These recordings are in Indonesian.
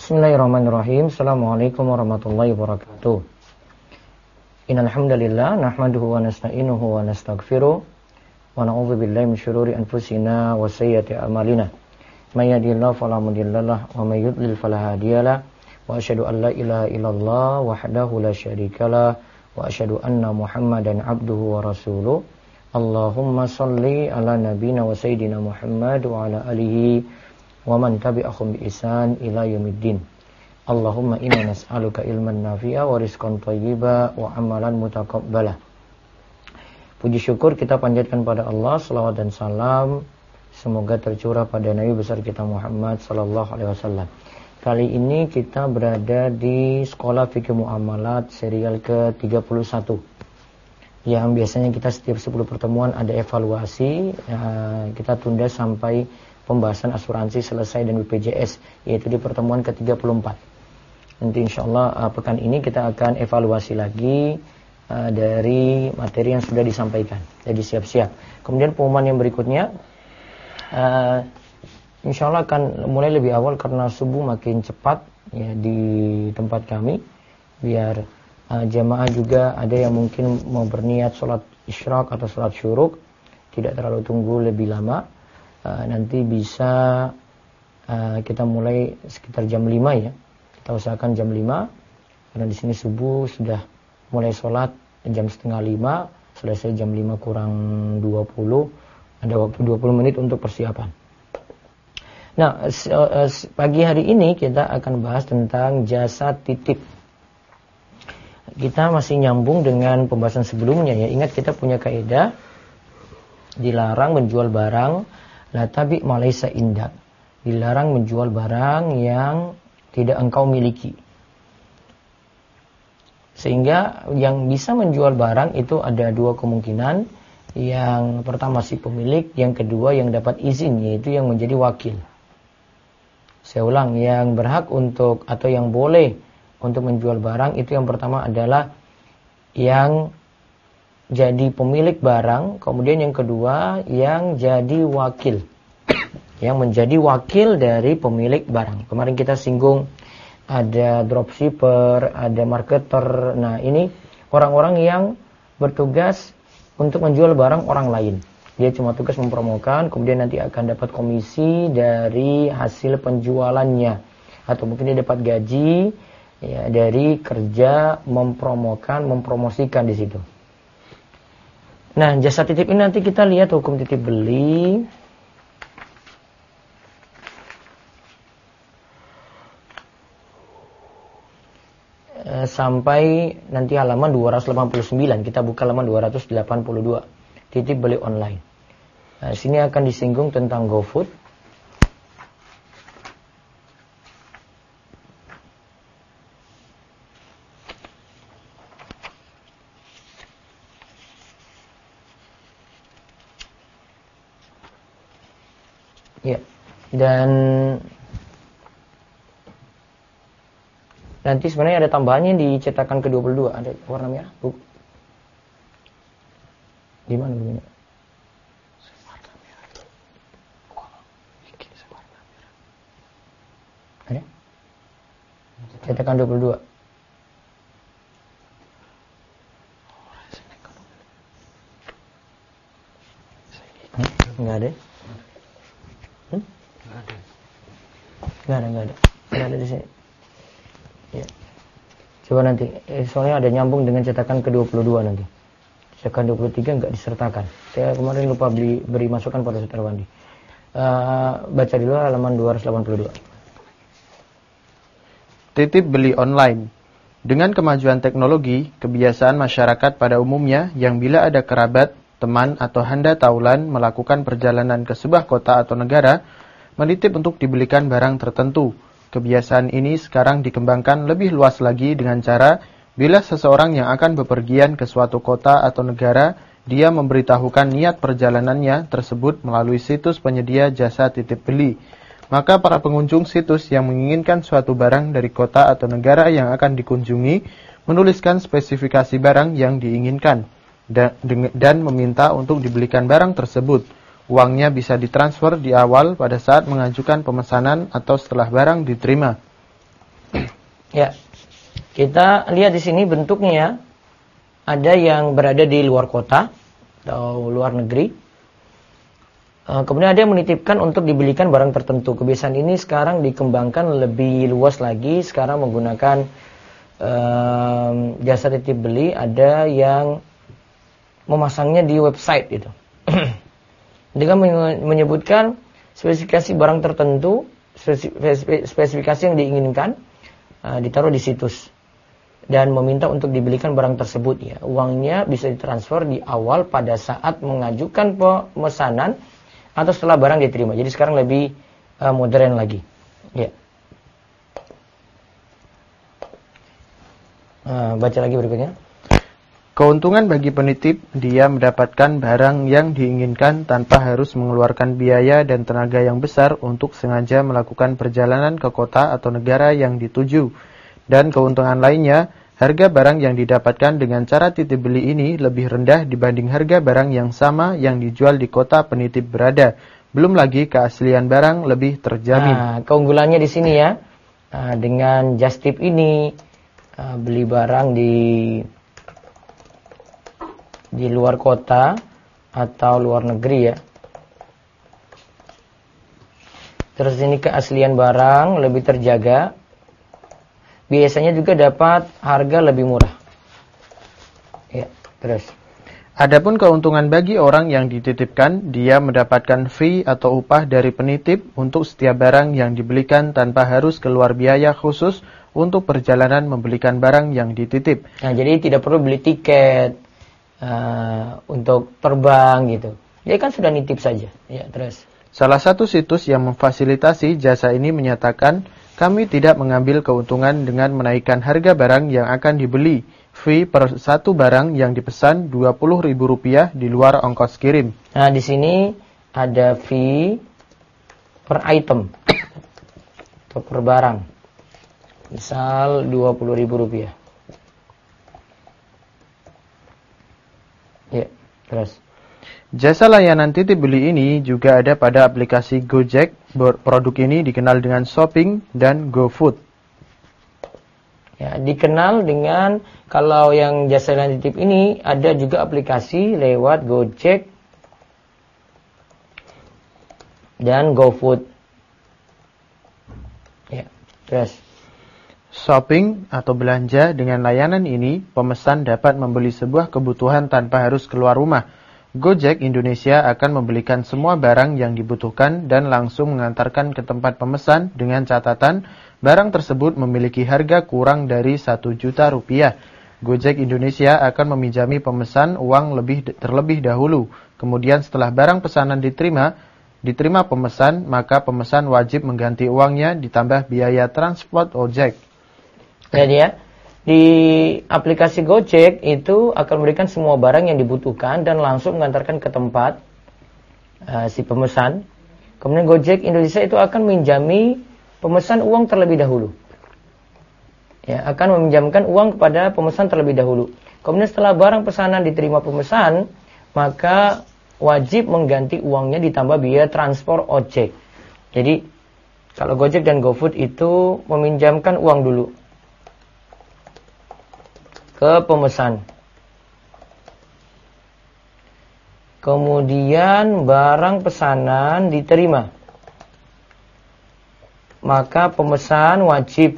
Bismillahirrahmanirrahim. Assalamualaikum warahmatullahi wabarakatuh. Innal hamdalillah nahmaduhu wa nasta'inuhu wa nastaghfiruh wa na'udzu billahi min syururi anfusina wa sayyiati a'malina. May yahdihillahu fala mudhillalah wa may yudlil fala hadiyalah. Wa asyhadu an la ilaha illallah wahdahu la syarikalah wa asyhadu anna Muhammadan abduhu wa rasuluh. Allahumma shalli ala nabiyyina wa sayyidina Muhammad wa ala alihi wa man tabi'ahum bi ihsan ila yaumiddin. Allahumma inna nas'aluka ilman nafi'a wa rizqan thayyiba wa amalan mutaqabbala. Puji syukur kita panjatkan pada Allah, selawat dan salam semoga tercurah pada Nabi besar kita Muhammad sallallahu alaihi wasallam. Kali ini kita berada di Sekolah Fikih Muamalat serial ke-31. Yang biasanya kita setiap 10 pertemuan ada evaluasi, kita tunda sampai pembahasan asuransi selesai dan BPJS, yaitu di pertemuan ke-34. Nanti insyaAllah pekan ini kita akan evaluasi lagi dari materi yang sudah disampaikan. Jadi siap-siap. Kemudian pengumuman yang berikutnya, insyaAllah akan mulai lebih awal karena subuh makin cepat ya, di tempat kami, biar jamaah juga ada yang mungkin mau berniat sholat isyraq atau sholat syuruk, tidak terlalu tunggu lebih lama. Nanti bisa kita mulai sekitar jam 5 ya. Kita usahakan jam 5 karena di sini subuh sudah mulai sholat jam setengah 5, selesai jam 5 kurang 20, ada waktu 20 menit untuk persiapan. Nah, pagi hari ini kita akan bahas tentang jasa titip. Kita masih nyambung dengan pembahasan sebelumnya ya. Ingat kita punya kaidah dilarang menjual barang la tabi ma laysa indak. Dilarang menjual barang yang tidak engkau miliki. Sehingga yang bisa menjual barang itu ada dua kemungkinan. Yang pertama si pemilik, yang kedua yang dapat izin, yaitu yang menjadi wakil. Saya ulang, yang berhak untuk atau yang boleh untuk menjual barang itu yang pertama adalah yang jadi pemilik barang, kemudian yang kedua yang jadi wakil. Yang menjadi wakil dari pemilik barang. Kemarin kita singgung ada dropshipper, ada marketer. Nah, ini orang-orang yang bertugas untuk menjual barang orang lain. Dia cuma tugas mempromokan, kemudian nanti akan dapat komisi dari hasil penjualannya. Atau mungkin dia dapat gaji ya, dari kerja mempromosikan di situ. Nah, jasa titip ini nanti kita lihat hukum titip beli. Sampai nanti halaman 289, kita buka halaman 282. Titip beli online. Nah, sini akan disinggung tentang GoFood. Ya, dan nanti sebenarnya ada tambahannya di cetakan ke-22, ada warna merah, Bu. Di mana Bu? Warna merah. Warna merah. Ada? Cetakan 22. Enggak ada. Enggak ada di sini. Ya. Coba nanti, soalnya ada nyambung dengan cetakan ke-22 nanti. Cetakan 23 enggak disertakan. Saya kemarin lupa beri masukan pada Saudara Wandi. Baca dulu halaman 282. Titip beli online. Dengan kemajuan teknologi, kebiasaan masyarakat pada umumnya yang bila ada kerabat, teman atau handa taulan melakukan perjalanan ke sebuah kota atau negara, menitip untuk dibelikan barang tertentu. Kebiasaan ini sekarang dikembangkan lebih luas lagi dengan cara bila seseorang yang akan bepergian ke suatu kota atau negara, dia memberitahukan niat perjalanannya tersebut melalui situs penyedia jasa titip beli. Maka para pengunjung situs yang menginginkan suatu barang dari kota atau negara yang akan dikunjungi menuliskan spesifikasi barang yang diinginkan dan meminta untuk dibelikan barang tersebut. Uangnya bisa ditransfer di awal pada saat mengajukan pemesanan atau setelah barang diterima. Ya, kita lihat di sini bentuknya ada yang berada di luar kota atau luar negeri. Kemudian ada yang menitipkan untuk dibelikan barang tertentu. Kebiasaan ini sekarang dikembangkan lebih luas lagi. Sekarang menggunakan jasa titip beli. Ada yang memasangnya di website itu. Dengan menyebutkan spesifikasi barang tertentu, spesifikasi yang diinginkan, ditaruh di situs. Dan meminta untuk dibelikan barang tersebut. Ya. Uangnya bisa ditransfer di awal pada saat mengajukan pemesanan atau setelah barang diterima. Jadi sekarang lebih modern lagi. Ya. Baca lagi berikutnya. Keuntungan bagi penitip, dia mendapatkan barang yang diinginkan tanpa harus mengeluarkan biaya dan tenaga yang besar untuk sengaja melakukan perjalanan ke kota atau negara yang dituju. Dan keuntungan lainnya, harga barang yang didapatkan dengan cara titip beli ini lebih rendah dibanding harga barang yang sama yang dijual di kota penitip berada. Belum lagi keaslian barang lebih terjamin. Nah, keunggulannya di sini ya. Dengan just tip ini, beli barang di luar kota atau luar negeri ya. Terus ini keaslian barang lebih terjaga. Biasanya juga dapat harga lebih murah. Ya, terus. Adapun keuntungan bagi orang yang dititipkan, dia mendapatkan fee atau upah dari penitip untuk setiap barang yang dibelikan tanpa harus keluar biaya khusus untuk perjalanan membelikan barang yang dititip. Nah, jadi tidak perlu beli tiket untuk terbang gitu. Dia kan sudah nitip saja. Ya, terus. Salah satu situs yang memfasilitasi jasa ini menyatakan, kami tidak mengambil keuntungan dengan menaikkan harga barang yang akan dibeli. Fee per satu barang yang dipesan Rp20.000 di luar ongkos kirim. Nah, di sini ada fee per item atau per barang. Misal Rp20.000. Ya, terus. Jasa layanan titip beli ini juga ada pada aplikasi Gojek. Produk ini dikenal dengan Shopping dan GoFood. Ya, dikenal dengan, kalau yang jasa layanan titip ini ada juga aplikasi lewat Gojek dan GoFood. Ya, terus. Shopping atau belanja dengan layanan ini, pemesan dapat membeli sebuah kebutuhan tanpa harus keluar rumah. Gojek Indonesia akan membelikan semua barang yang dibutuhkan dan langsung mengantarkan ke tempat pemesan dengan catatan barang tersebut memiliki harga kurang dari Rp1 juta. Gojek Indonesia akan meminjami pemesan uang terlebih dahulu. Kemudian setelah barang pesanan diterima pemesan, maka pemesan wajib mengganti uangnya ditambah biaya transport ojek. Jadi ya, di aplikasi Gojek itu akan memberikan semua barang yang dibutuhkan dan langsung mengantarkan ke tempat si pemesan. Kemudian Gojek Indonesia itu akan meminjami pemesan uang terlebih dahulu. Ya, akan meminjamkan uang kepada pemesan terlebih dahulu. Kemudian setelah barang pesanan diterima pemesan, maka wajib mengganti uangnya ditambah biaya transport ojek. Jadi kalau Gojek dan GoFood itu meminjamkan uang dulu ke pemesan. Kemudian barang pesanan diterima. Maka pemesan wajib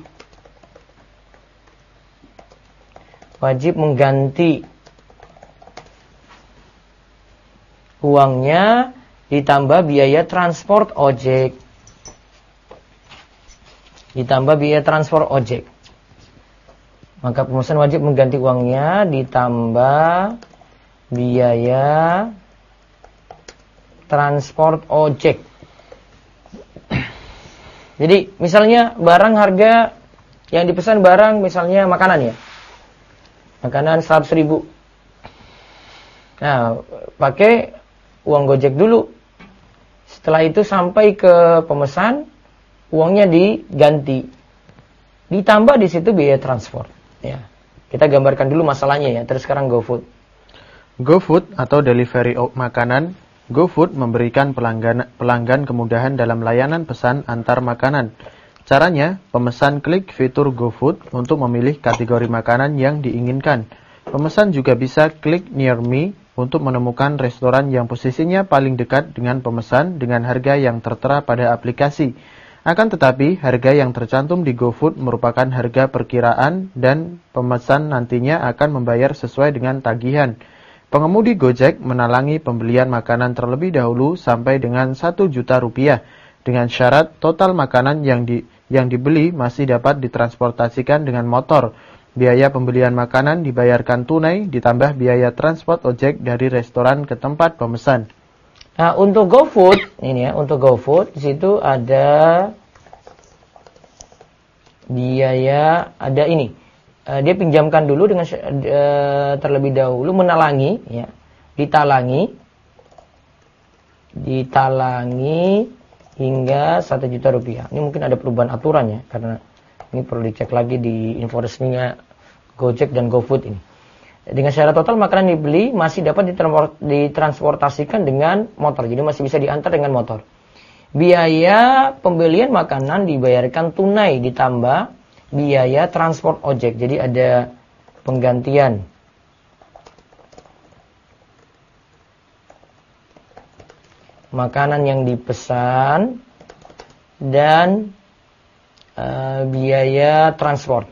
mengganti uangnya ditambah biaya transport ojek. Maka pemesan wajib mengganti uangnya ditambah biaya transport ojek. Jadi misalnya barang harga yang dipesan barang misalnya makanan ya. Makanan 100.000. Nah, pakai uang Gojek dulu. Setelah itu sampai ke pemesan, uangnya diganti. Ditambah di situ biaya transport. Ya, kita gambarkan dulu masalahnya ya. Terus sekarang GoFood. GoFood atau delivery makanan. GoFood memberikan pelanggan kemudahan dalam layanan pesan antar makanan. Caranya, pemesan klik fitur GoFood untuk memilih kategori makanan yang diinginkan. Pemesan juga bisa klik Near Me untuk menemukan restoran yang posisinya paling dekat dengan pemesan dengan harga yang tertera pada aplikasi. Akan tetapi, harga yang tercantum di GoFood merupakan harga perkiraan dan pemesan nantinya akan membayar sesuai dengan tagihan. Pengemudi Gojek menalangi pembelian makanan terlebih dahulu sampai dengan 1 juta rupiah, dengan syarat total makanan yang dibeli masih dapat ditransportasikan dengan motor. Biaya pembelian makanan dibayarkan tunai ditambah biaya transport ojek dari restoran ke tempat pemesan. Nah, untuk GoFood, ini ya, untuk GoFood di situ ada biaya, ada ini. Dia pinjamkan dulu dengan terlebih dahulu menalangi, ya, ditalangi hingga 1 juta rupiah. Ini mungkin ada perubahan aturan ya, karena ini perlu dicek lagi di info resminya Gojek dan GoFood ini. Dengan syarat total makanan dibeli masih dapat ditransportasikan dengan motor. Jadi masih bisa diantar dengan motor. Biaya pembelian makanan dibayarkan tunai ditambah biaya transport ojek. Jadi ada penggantian. Makanan yang dipesan dan biaya transport.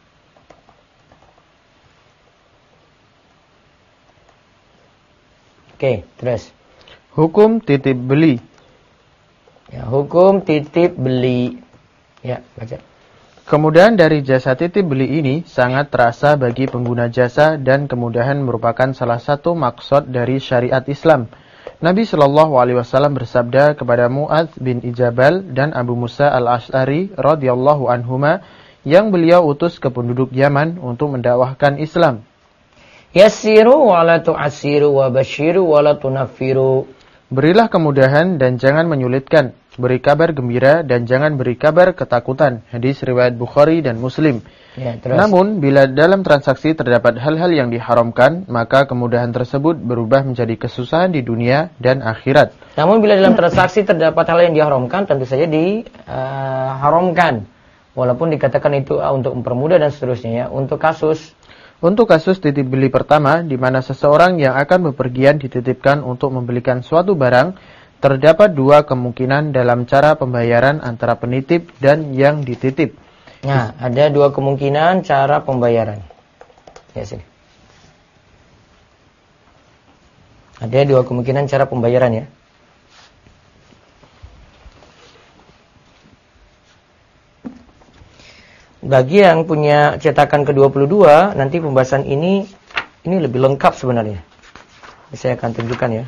Oke, terus. Hukum titip beli. Ya, hukum titip beli. Ya, baca. Kemudahan dari jasa titip beli ini sangat terasa bagi pengguna jasa dan kemudahan merupakan salah satu maksud dari syariat Islam. Nabi Shallallahu Alaihi Wasallam bersabda kepada Mu'adz bin Ijabal dan Abu Musa al-Ash'ari radhiyallahu anhuma yang beliau utus ke penduduk Yaman untuk mendakwahkan Islam. Yassiru wa la tu'assiru wa basyiru wa la tunaffiru. Berilah kemudahan dan jangan menyulitkan. Beri kabar gembira dan jangan beri kabar ketakutan. Hadis riwayat Bukhari dan Muslim. Ya, terus. Namun, bila dalam transaksi terdapat hal-hal yang diharamkan, maka kemudahan tersebut berubah menjadi kesusahan di dunia dan akhirat. Namun, bila dalam transaksi terdapat hal yang diharamkan, tentu saja diharamkan. Walaupun dikatakan itu untuk mempermudah dan seterusnya ya. Untuk kasus titip beli pertama, di mana seseorang yang akan bepergian dititipkan untuk membelikan suatu barang, terdapat 2 kemungkinan dalam cara pembayaran antara penitip dan yang dititip. Nah, ada 2 kemungkinan cara pembayaran. Ya, sini. Ada 2 kemungkinan cara pembayaran ya. Bagi yang punya cetakan ke-22, nanti pembahasan ini lebih lengkap sebenarnya. Saya akan tunjukkan ya.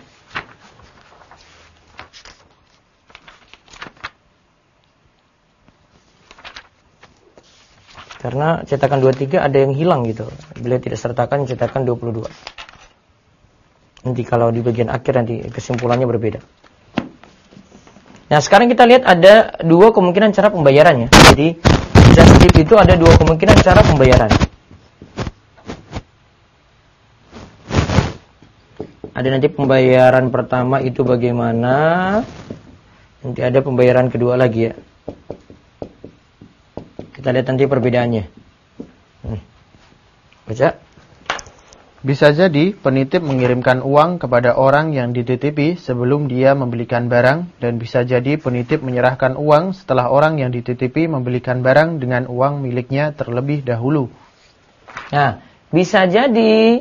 Karena cetakan 23 ada yang hilang gitu. Beliau tidak sertakan cetakan 22. Nanti kalau di bagian akhir nanti kesimpulannya berbeda. Nah, sekarang kita lihat ada 2 kemungkinan cara pembayarannya. Jadi jasa titip itu ada 2 kemungkinan cara pembayaran. Ada nanti pembayaran pertama itu bagaimana. Nanti ada pembayaran kedua lagi ya. Kita lihat nanti perbedaannya. Baca. Bisa jadi penitip mengirimkan uang kepada orang yang dititipi sebelum dia membelikan barang, dan bisa jadi penitip menyerahkan uang setelah orang yang dititipi membelikan barang dengan uang miliknya terlebih dahulu. Nah, bisa jadi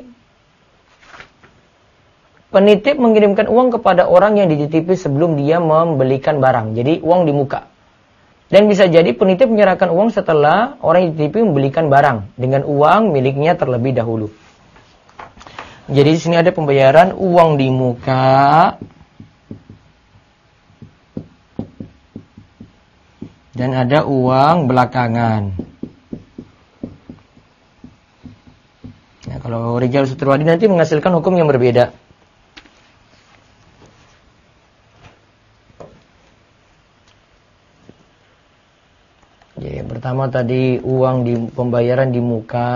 penitip mengirimkan uang kepada orang yang dititipi sebelum dia membelikan barang. Jadi uang di muka. Dan bisa jadi penitip menyerahkan uang setelah orang yang dititipi membelikan barang dengan uang miliknya terlebih dahulu. Jadi di sini ada pembayaran uang di muka dan ada uang belakangan. Nah, kalau Rijal Sutrwadi nanti menghasilkan hukum yang berbeda. Jadi yang pertama tadi uang di pembayaran di muka.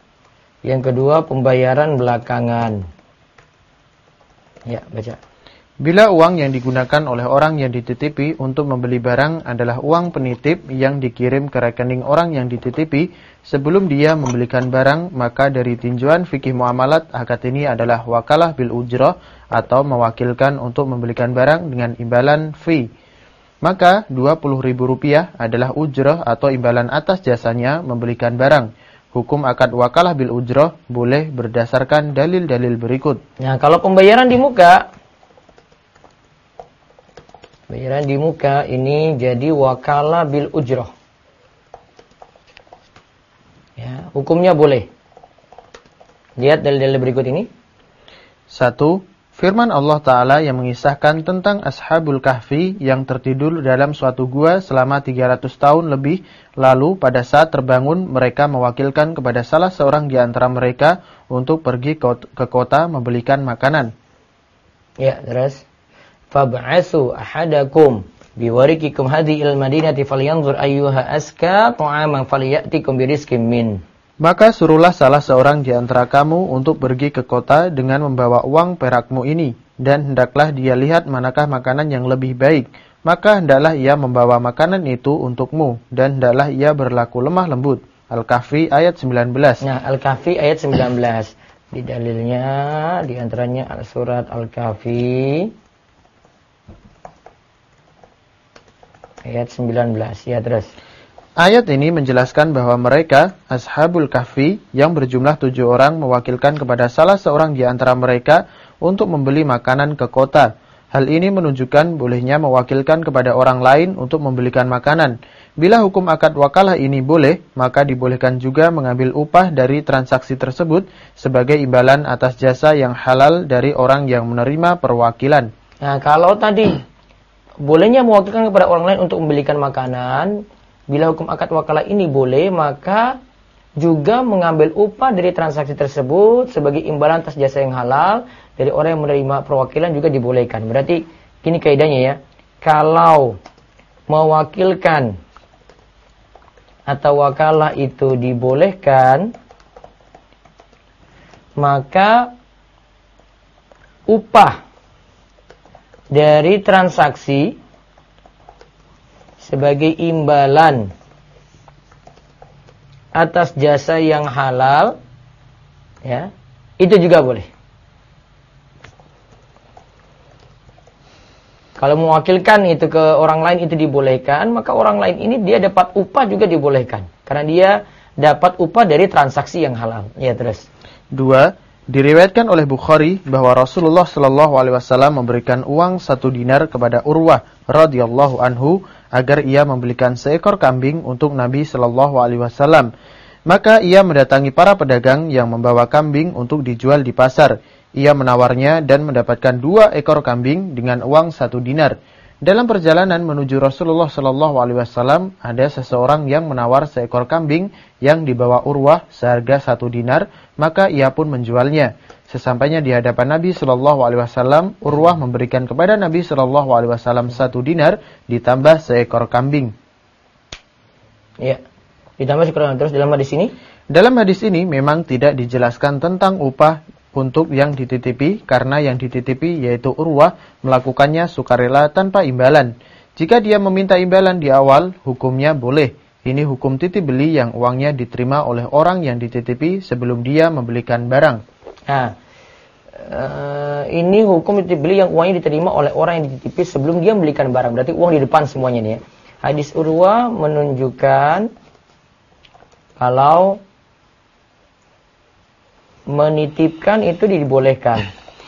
Yang kedua pembayaran belakangan. Ya, baca. Bila uang yang digunakan oleh orang yang dititipi untuk membeli barang adalah uang penitip yang dikirim ke rekening orang yang dititipi sebelum dia membelikan barang, maka dari tinjauan fikih muamalat, akad ini adalah wakalah bil ujrah atau mewakilkan untuk membelikan barang dengan imbalan fee. Maka Rp20.000 adalah ujrah atau imbalan atas jasanya membelikan barang. Hukum akad wakalah bil ujrah boleh berdasarkan dalil-dalil berikut. Nah, kalau pembayaran di muka, bayaran di muka ini jadi wakalah bil ujrah. Ya, hukumnya boleh. Lihat dalil-dalil berikut ini. 1. Firman Allah Ta'ala yang mengisahkan tentang Ashabul Kahfi yang tertidur dalam suatu gua selama 300 tahun lebih. Lalu pada saat terbangun mereka mewakilkan kepada salah seorang di antara mereka untuk pergi ke kota membelikan makanan. Ya, terus. Fab'asu ahadakum biwarikikum hadhi'il madinati falyanzur ayyuha aska ta'aman falyatikum birizqin min. Maka suruhlah salah seorang di antara kamu untuk pergi ke kota dengan membawa uang perakmu ini, dan hendaklah dia lihat manakah makanan yang lebih baik. Maka hendaklah ia membawa makanan itu untukmu, dan hendaklah ia berlaku lemah lembut. Al-Kahfi ayat 19. Nah, Al-Kahfi ayat 19. Di dalilnya di antaranya surat Al-Kahfi ayat 19. Ya, terus. Ayat ini menjelaskan bahwa mereka, Ashabul Kahfi, yang berjumlah 7 orang mewakilkan kepada salah seorang di antara mereka untuk membeli makanan ke kota. Hal ini menunjukkan bolehnya mewakilkan kepada orang lain untuk membelikan makanan. Bila hukum akad wakalah ini boleh, maka dibolehkan juga mengambil upah dari transaksi tersebut sebagai imbalan atas jasa yang halal dari orang yang menerima perwakilan. Nah, kalau tadi bolehnya mewakilkan kepada orang lain untuk membelikan makanan, bila hukum akad wakalah ini boleh, maka juga mengambil upah dari transaksi tersebut sebagai imbalan atas jasa yang halal dari orang yang menerima perwakilan juga dibolehkan. Berarti ini kaidahnya ya. Kalau mewakilkan atau wakalah itu dibolehkan, maka upah dari transaksi sebagai imbalan atas jasa yang halal, ya, itu juga boleh. Kalau mewakilkan itu ke orang lain itu dibolehkan, maka orang lain ini dia dapat upah juga dibolehkan. Karena dia dapat upah dari transaksi yang halal. Ya, terus. 2. Diriwayatkan oleh Bukhari bahwa Rasulullah SAW memberikan uang 1 dinar kepada Urwah radhiyallahu anhu agar ia membelikan seekor kambing untuk Nabi SAW. Maka ia mendatangi para pedagang yang membawa kambing untuk dijual di pasar. Ia menawarnya dan mendapatkan 2 ekor kambing dengan uang 1 dinar. Dalam perjalanan menuju Rasulullah SAW, ada seseorang yang menawar seekor kambing yang dibawa Urwah seharga 1 dinar, maka ia pun menjualnya. Sesampainya di hadapan Nabi SAW, Urwah memberikan kepada Nabi SAW 1 dinar ditambah seekor kambing. Ya, ditambah seekor kambing. Terus dalam hadis ini? Dalam hadis ini memang tidak dijelaskan tentang upah untuk yang dititipi, karena yang dititipi yaitu Urwah melakukannya sukarela tanpa imbalan. Jika dia meminta imbalan di awal, hukumnya boleh. Ini hukum titip beli yang uangnya diterima oleh orang yang dititipi sebelum dia membelikan barang. Nah, ini hukum titip beli yang uangnya diterima oleh orang yang dititipi sebelum dia membelikan barang. Berarti uang di depan semuanya nih ya. Hadis Urwah menunjukkan kalau menitipkan itu dibolehkan.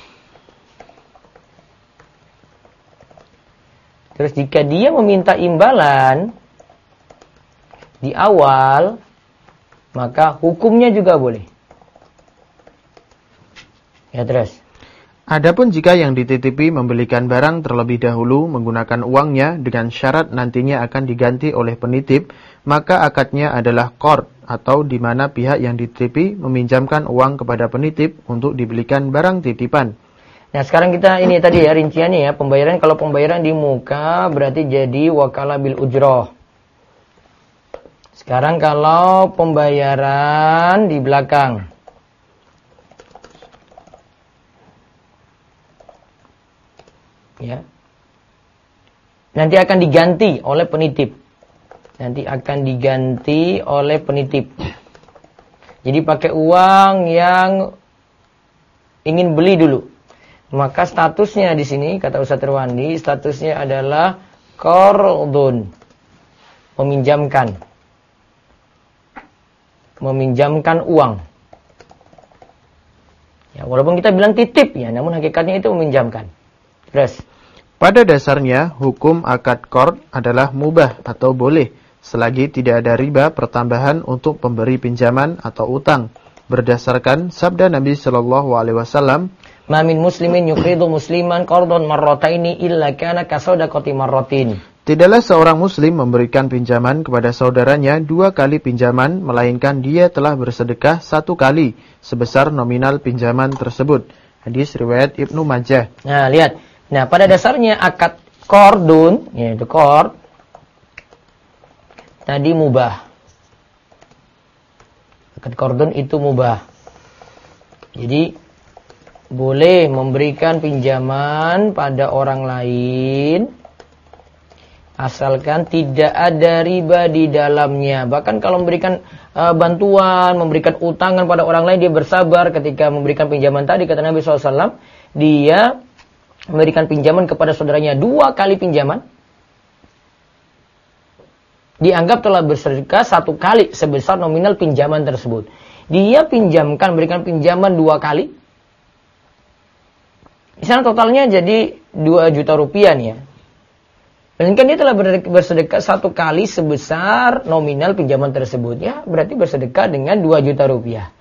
Terus jika dia meminta imbalan di awal, maka hukumnya juga boleh. Ya, terus. Adapun jika yang dititipi membelikan barang terlebih dahulu menggunakan uangnya dengan syarat nantinya akan diganti oleh penitip, maka akadnya adalah qard, atau di mana pihak yang dititipi meminjamkan uang kepada penitip untuk dibelikan barang titipan. Nah, sekarang kita ini tadi ya rinciannya ya, pembayaran. Kalau pembayaran di muka berarti jadi wakalah bil ujroh. Sekarang kalau pembayaran di belakang, ya, nanti akan diganti oleh penitip. Nanti akan diganti oleh penitip. Jadi pakai uang yang ingin beli dulu. Maka statusnya di sini, kata Ustaz Irwandi, statusnya adalah qardun. Meminjamkan. Meminjamkan uang. Ya, walaupun kita bilang titip ya, namun hakikatnya itu meminjamkan. Terus. Pada dasarnya, hukum akad qard adalah mubah atau boleh, selagi tidak ada riba pertambahan untuk pemberi pinjaman atau utang. Berdasarkan sabda Nabi Shallallahu Alaihi Wasallam, "Ma min muslimin yuqridu musliman qardun marrataini illa kana kasodaqati marratin." Tidaklah seorang muslim memberikan pinjaman kepada saudaranya 2 kali pinjaman, melainkan dia telah bersedekah 1 kali sebesar nominal pinjaman tersebut. Hadis riwayat Ibnu Majah. Nah, lihat. Nah, pada dasarnya akad qardun, yaitu qard, tadi mubah. Akad qardun itu mubah. Jadi, boleh memberikan pinjaman pada orang lain, asalkan tidak ada riba di dalamnya. Bahkan kalau memberikan bantuan, memberikan utangan pada orang lain, dia bersabar ketika memberikan pinjaman tadi. Kata Nabi SAW, dia memberikan pinjaman kepada saudaranya 2 kali pinjaman, dianggap telah bersedekah 1 kali sebesar nominal pinjaman tersebut. Dia pinjamkan, berikan pinjaman 2 kali. Di sana totalnya jadi 2 juta rupiah nih ya. Dan kan dia telah bersedekah 1 kali sebesar nominal pinjaman tersebut. Ya, berarti bersedekah dengan 2 juta rupiah.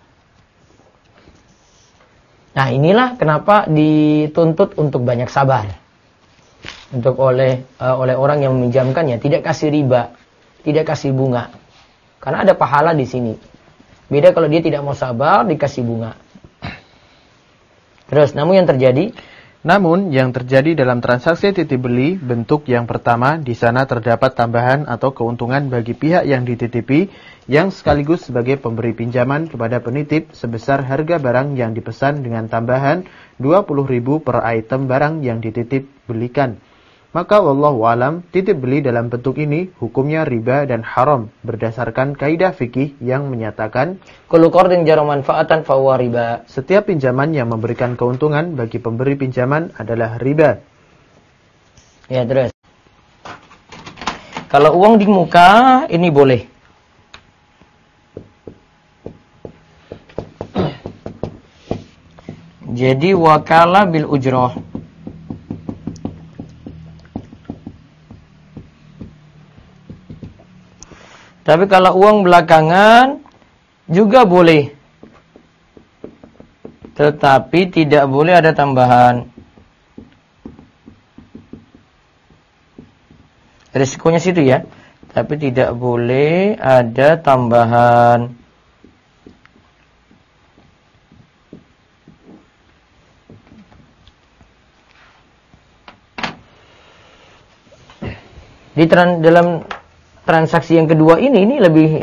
Nah, inilah kenapa dituntut untuk banyak sabar. Untuk oleh orang yang meminjamkannya, tidak kasih riba, tidak kasih bunga. Karena ada pahala di sini. Beda kalau dia tidak mau sabar, dikasih bunga. Terus, namun yang terjadi dalam transaksi titip beli, bentuk yang pertama, di sana terdapat tambahan atau keuntungan bagi pihak yang dititipi, yang sekaligus sebagai pemberi pinjaman kepada penitip sebesar harga barang yang dipesan dengan tambahan 20.000 per item barang yang dititip belikan. Maka wallahu alam, titip beli dalam bentuk ini hukumnya riba dan haram berdasarkan kaidah fikih yang menyatakan kullu qardin jara manfaatan fa huwa riba. Setiap pinjaman yang memberikan keuntungan bagi pemberi pinjaman adalah riba. Ya, terus. Kalau uang di muka ini boleh. Jadi wakala bil ujrah. Tapi kalau uang belakangan juga boleh. Tetapi tidak boleh ada tambahan. Risikonya situ ya. Tapi tidak boleh ada tambahan. Dalam transaksi yang kedua ini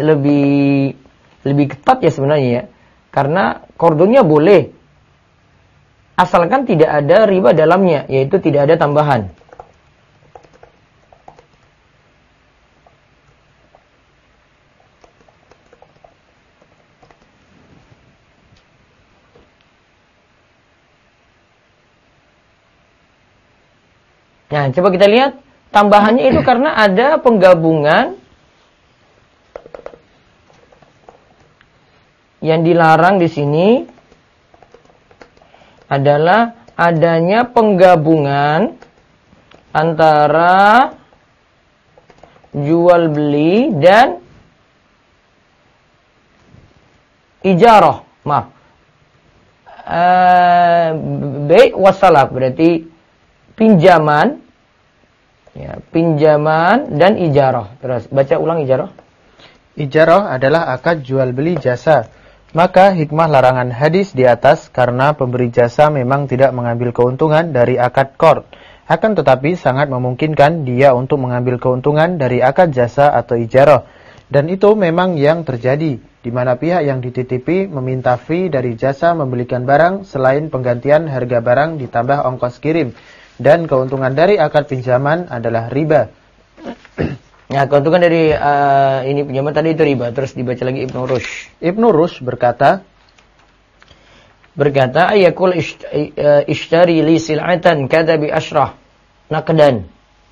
lebih ketat ya sebenarnya ya. Karena qardunnya boleh. Asalkan tidak ada riba dalamnya, yaitu tidak ada tambahan. Nah, coba kita lihat tambahannya itu karena ada penggabungan yang dilarang di sini adalah adanya penggabungan antara jual beli dan ijarah. Maaf. Bai' wassalaf berarti pinjaman. Ya, pinjaman dan ijarah. Terus baca ulang ijarah. Ijarah adalah akad jual beli jasa. Maka hikmah larangan hadis di atas karena pemberi jasa memang tidak mengambil keuntungan dari akad qard. Akan tetapi sangat memungkinkan dia untuk mengambil keuntungan dari akad jasa atau ijarah. Dan itu memang yang terjadi, di mana pihak yang dititipi meminta fee dari jasa membelikan barang selain penggantian harga barang ditambah ongkos kirim. dan keuntungan dari akad pinjaman adalah riba. Nah, keuntungan dari ini pinjaman tadi itu riba. Terus dibaca lagi Ibnu Rushd. Ibnu Rushd berkata, ayakul ishtari li sil'atan kada bi ashrah naqdan.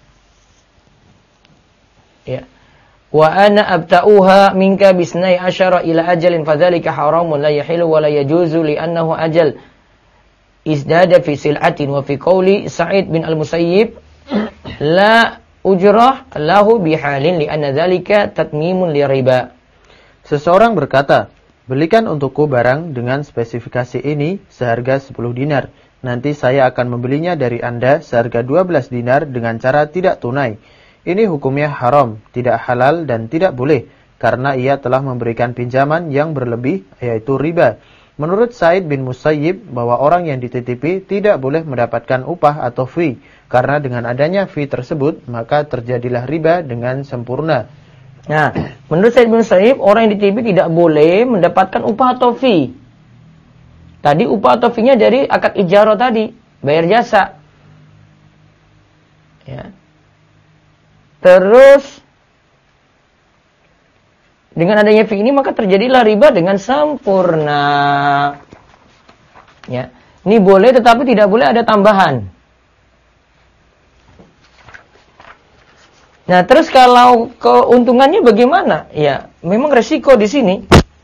Ya. Wa ana abta'uha minka bisnai asyara ila ajalin fadzalika haramun la yahilu wa la yajuzu li annahu ajal izdada fi sil'atin wa fi qawli Sa'id bin Al-Musayyib la ujrah lahu bihalin li anna dzalika tatmimun li riba. Seseorang berkata, belikan untukku barang dengan spesifikasi ini seharga 10 dinar. Nanti saya akan membelinya dari Anda seharga 12 dinar dengan cara tidak tunai. Ini hukumnya haram, tidak halal dan tidak boleh karena ia telah memberikan pinjaman yang berlebih, yaitu riba. Menurut Sa'id bin Musayyib bahwa orang yang dititipi tidak boleh mendapatkan upah atau fee karena dengan adanya fee tersebut maka terjadilah riba dengan sempurna. Nah, menurut Sa'id bin Musayyib orang yang dititipi tidak boleh mendapatkan upah atau fee. Tadi upah atau fee-nya dari akad ijarah tadi, bayar jasa. Ya. Terus dengan adanya fee ini maka terjadilah riba dengan sempurna. Ya. Ini boleh tetapi tidak boleh ada tambahan. Nah, terus kalau keuntungannya bagaimana? Ya, memang resiko di sini.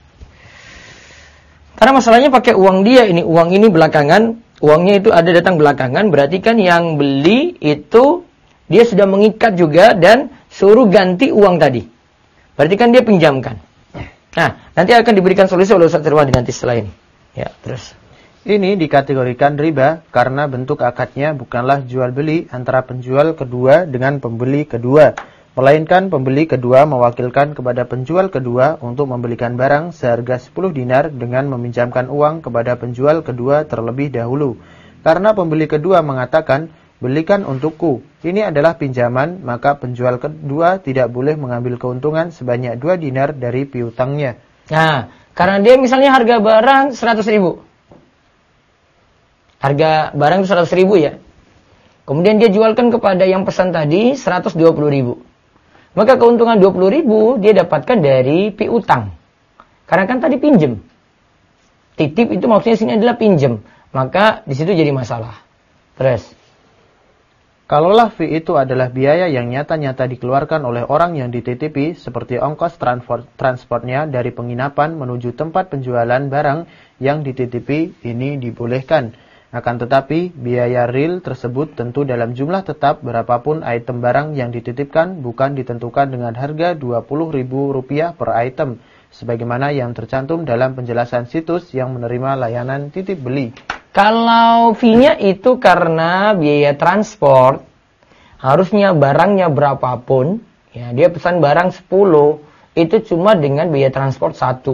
Karena masalahnya pakai uang dia ini, uang ini belakangan, uangnya itu ada datang belakangan, berarti kan yang beli itu dia sudah mengikat juga dan suruh ganti uang tadi. Berarti kan dia pinjamkan. Nah, nanti akan diberikan solusi oleh Ustaz Irwandi nanti setelah ini. Ya, terus. Ini dikategorikan riba karena bentuk akadnya bukanlah jual beli antara penjual kedua dengan pembeli kedua, melainkan pembeli kedua mewakilkan kepada penjual kedua untuk membelikan barang seharga 10 dinar dengan meminjamkan uang kepada penjual kedua terlebih dahulu. Karena pembeli kedua mengatakan, belikan untukku, ini adalah pinjaman, maka penjual kedua tidak boleh mengambil keuntungan sebanyak 2 dinar dari piutangnya. Nah, karena dia misalnya harga barang 100.000. Harga barang itu 100.000 ya. Kemudian dia jualkan kepada yang pesan tadi 120.000. Maka keuntungan 20.000 dia dapatkan dari piutang. Karena kan tadi pinjem. Titip itu maksudnya sini adalah pinjem. Maka di situ jadi masalah. Terus. Kalaulah fee itu adalah biaya yang nyata-nyata dikeluarkan oleh orang yang dititipi seperti ongkos transportnya dari penginapan menuju tempat penjualan barang yang dititipi, ini dibolehkan. Akan tetapi, biaya real tersebut tentu dalam jumlah tetap berapapun item barang yang dititipkan bukan ditentukan dengan harga Rp20.000 per item, sebagaimana yang tercantum dalam penjelasan situs yang menerima layanan titip beli. Kalau fee-nya itu karena biaya transport, harusnya barangnya berapapun, ya dia pesan barang 10, itu cuma dengan biaya transport 1.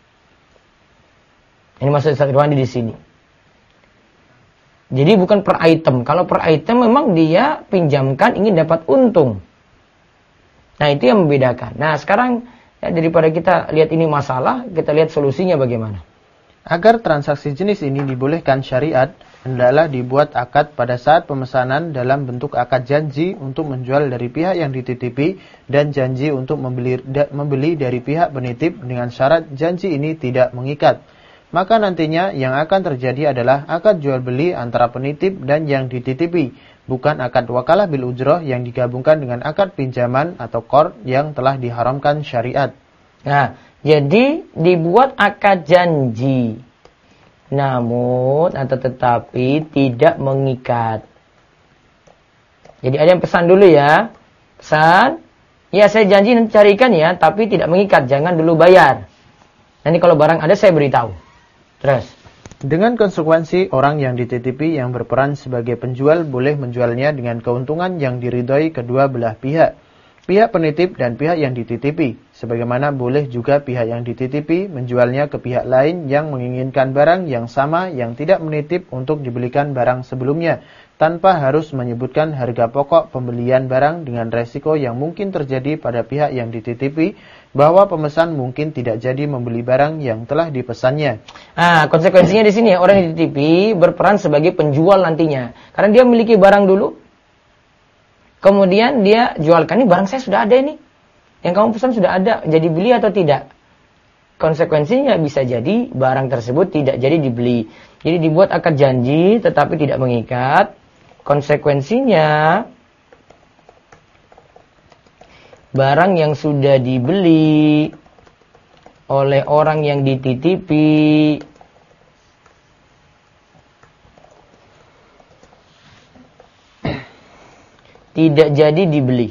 Ini maksud Ustaz Irwandi di sini. Jadi bukan per item. Kalau per item memang dia pinjamkan ingin dapat untung. Nah, itu yang membedakan. Nah, sekarang ya, daripada kita lihat ini masalah, kita lihat solusinya bagaimana. Agar transaksi jenis ini dibolehkan syariat, hendaklah dibuat akad pada saat pemesanan dalam bentuk akad janji untuk menjual dari pihak yang dititipi dan janji untuk membeli dari pihak penitip dengan syarat janji ini tidak mengikat. Maka nantinya yang akan terjadi adalah akad jual beli antara penitip dan yang dititipi, bukan akad wakalah bil ujroh yang digabungkan dengan akad pinjaman atau qard yang telah diharamkan syariat. Nah, jadi dibuat akad janji, namun atau tetapi tidak mengikat. Jadi ada yang pesan dulu ya, pesan, ya saya janji nanti carikan ya, tapi tidak mengikat, jangan dulu bayar. Nanti kalau barang ada saya beritahu. Terus. Dengan konsekuensi, orang yang dititipi yang berperan sebagai penjual boleh menjualnya dengan keuntungan yang diridhoi kedua belah pihak. pihak penitip dan pihak yang dititipi. Sebagaimana boleh juga pihak yang dititipi menjualnya ke pihak lain yang menginginkan barang yang sama yang tidak menitip untuk dibelikan barang sebelumnya, tanpa harus menyebutkan harga pokok pembelian barang dengan resiko yang mungkin terjadi pada pihak yang dititipi, bahwa pemesan mungkin tidak jadi membeli barang yang telah dipesannya. Konsekuensinya di sini orang yang dititipi berperan sebagai penjual nantinya. Karena dia memiliki barang dulu, kemudian dia jualkan, ini barang saya sudah ada ini. Yang kamu pesan sudah ada, jadi beli atau tidak? Konsekuensinya bisa jadi barang tersebut tidak jadi dibeli. Jadi dibuat akad janji tetapi tidak mengikat. Konsekuensinya barang yang sudah dibeli oleh orang yang dititipi tidak jadi dibeli.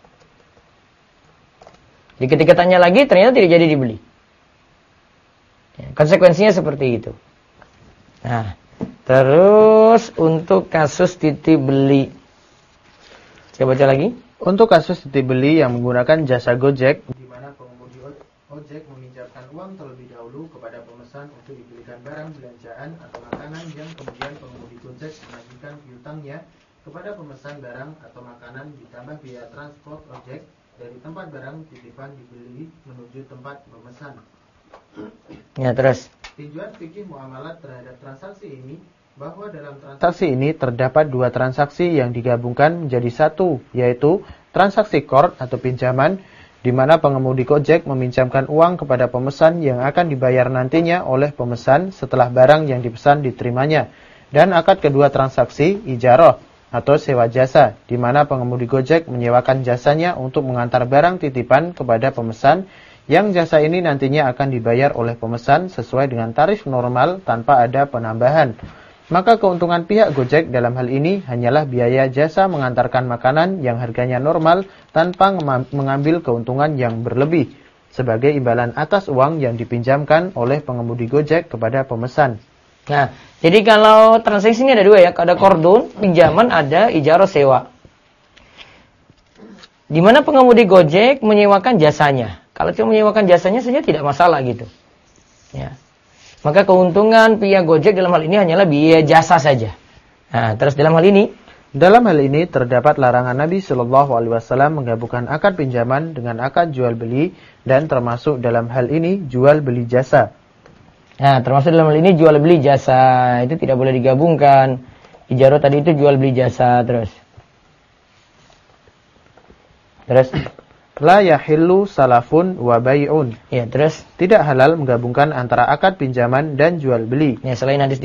Jadi ketika tanya lagi ternyata tidak jadi dibeli. Konsekuensinya seperti itu. Nah, terus untuk kasus titip beli. Saya baca lagi. Untuk kasus titip beli yang menggunakan jasa Gojek, di mana pengemudi ojek meminjamkan uang terlebih dahulu kepada pemesan untuk dibelikan barang belanjaan atau makanan yang kemudian pengemudi Gojek menagihkan piutangnya kepada pemesan barang atau makanan ditambah biaya transport ojek dari tempat barang titipan dibeli menuju tempat memesan. Ya, terus. Tinjauan fikih muamalat terhadap transaksi ini, bahwa dalam transaksi ini terdapat dua transaksi yang digabungkan menjadi satu, yaitu transaksi qard atau pinjaman, di mana pengemudi Gojek meminjamkan uang kepada pemesan yang akan dibayar nantinya oleh pemesan setelah barang yang dipesan diterimanya, dan akad kedua transaksi ijarah atau sewa jasa, di mana pengemudi Gojek menyewakan jasanya untuk mengantar barang titipan kepada pemesan, yang jasa ini nantinya akan dibayar oleh pemesan sesuai dengan tarif normal tanpa ada penambahan. Maka keuntungan pihak Gojek dalam hal ini hanyalah biaya jasa mengantarkan makanan yang harganya normal tanpa mengambil keuntungan yang berlebih, sebagai imbalan atas uang yang dipinjamkan oleh pengemudi Gojek kepada pemesan. Nah, jadi kalau transaksi ini ada dua ya, ada kordon, pinjaman, ada ijarah sewa. Di mana pengemudi Gojek menyewakan jasanya. Kalau cuma menyewakan jasanya saja tidak masalah gitu. Ya. Maka keuntungan pihak Gojek dalam hal ini hanyalah biaya jasa saja. Nah, terus dalam hal ini terdapat larangan Nabi Shallallahu Alaihi Wasallam menggabungkan akad pinjaman dengan akad jual beli, dan termasuk dalam hal ini jual beli jasa. Nah, termasuk dalam hal ini jual beli jasa, itu tidak boleh digabungkan. Ijarah tadi itu jual beli jasa, terus. La yahillu salafun wa bai'un. Ya, terus. Tidak halal menggabungkan antara akad pinjaman dan jual beli. Ya, selain hadis di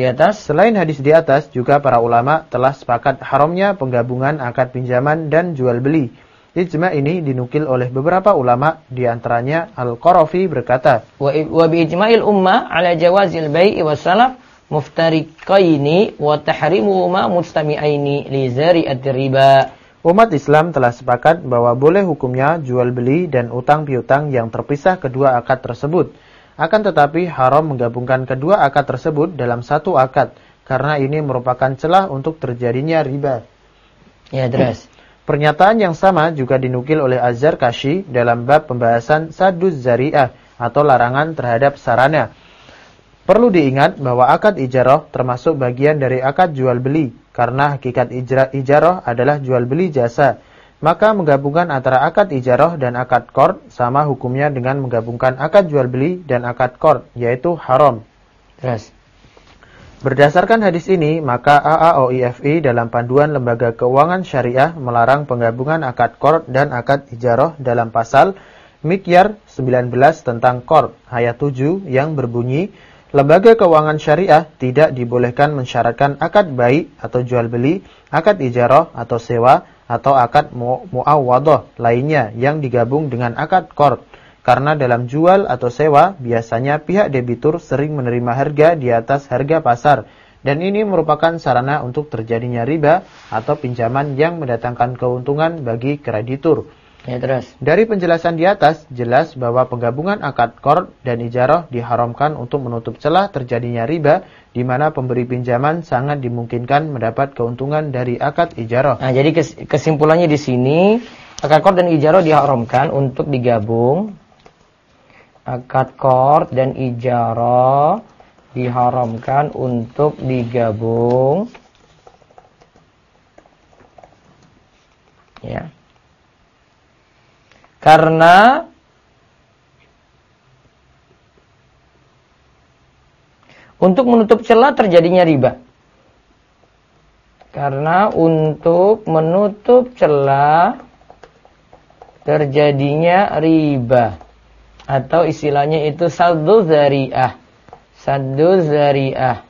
atas, juga para ulama telah sepakat haramnya penggabungan akad pinjaman dan jual beli. Ijma ini dinukil oleh beberapa ulama, di antaranya Al-Qarafi berkata, wa bi ijma'il ummah ala jawazil bai'i was salaf muftariqaini wa tahrimuhuma mustami'aini li zari'atir riba. Umat Islam telah sepakat bahwa boleh hukumnya jual beli dan utang piutang yang terpisah kedua akad tersebut. Akan tetapi haram menggabungkan kedua akad tersebut dalam satu akad, karena ini merupakan celah untuk terjadinya riba. Ya, terus. Pernyataan yang sama juga dinukil oleh Az-Zarkashi dalam bab pembahasan saduz zari'ah atau larangan terhadap sarana. Perlu diingat bahwa akad ijarah termasuk bagian dari akad jual beli, karena hakikat ijarah adalah jual beli jasa. Maka menggabungkan antara akad ijarah dan akad qard sama hukumnya dengan menggabungkan akad jual beli dan akad qard, yaitu haram. Terus. Berdasarkan hadis ini, maka AAOIFI dalam panduan lembaga keuangan syariah melarang penggabungan akad qard dan akad ijarah dalam pasal Mikyar 19 tentang qard ayat 7 yang berbunyi, lembaga keuangan syariah tidak dibolehkan mensyaratkan akad bai atau jual beli, akad ijarah atau sewa, atau akad muawwadah lainnya yang digabung dengan akad qard. Karena dalam jual atau sewa, biasanya pihak debitur sering menerima harga di atas harga pasar, dan ini merupakan sarana untuk terjadinya riba atau pinjaman yang mendatangkan keuntungan bagi kreditur. Ya, terus. Dari penjelasan di atas, jelas bahwa penggabungan akad qard dan ijarah diharamkan untuk menutup celah terjadinya riba, di mana pemberi pinjaman sangat dimungkinkan mendapat keuntungan dari akad ijarah. Nah, jadi kesimpulannya di sini, Akad qard dan ijarah diharamkan untuk digabung. Akad qard dan ijarah diharamkan untuk digabung. Ya. Karena untuk menutup celah terjadinya riba. Karena untuk menutup celah terjadinya riba. Atau istilahnya itu saddu zari'ah. Saddu zari'ah.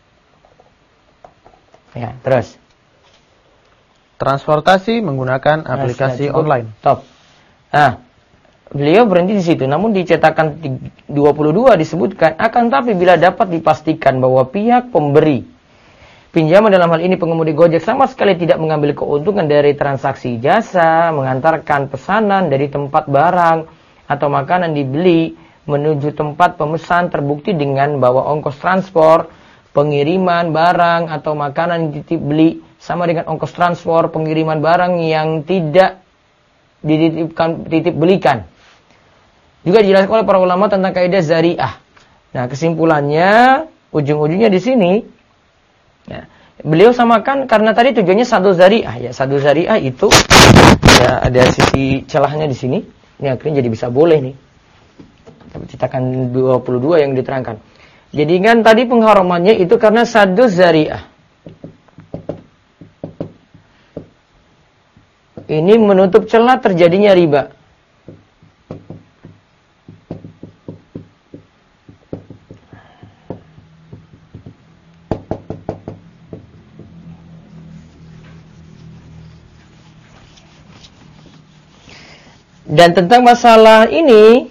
Ya, terus. Transportasi menggunakan aplikasi online. Top. Nah, beliau berhenti di situ. Namun di cetakan 22 disebutkan, akan tapi bila dapat dipastikan bahwa pihak pemberi pinjaman dalam hal ini pengemudi Gojek sama sekali tidak mengambil keuntungan dari transaksi jasa, mengantarkan pesanan dari tempat barang atau makanan dibeli menuju tempat pemesan terbukti dengan bahwa ongkos transport, pengiriman barang atau makanan dititip beli sama dengan ongkos transport, pengiriman barang yang tidak dititip belikan. Juga dijelaskan oleh para ulama tentang kaidah zari'ah. Nah, kesimpulannya ujung-ujungnya di sini. Nah, beliau samakan karena tadi tujuannya sadu zari'ah ya. Sadu zari'ah itu ya ada sisi celahnya di sini. Ini akhirnya jadi bisa boleh nih. Tapi cetakan 22 yang diterangkan. Jadi kan tadi pengharamannya itu karena sadu zari'ah. Ini menutup celah terjadinya riba. Dan tentang masalah ini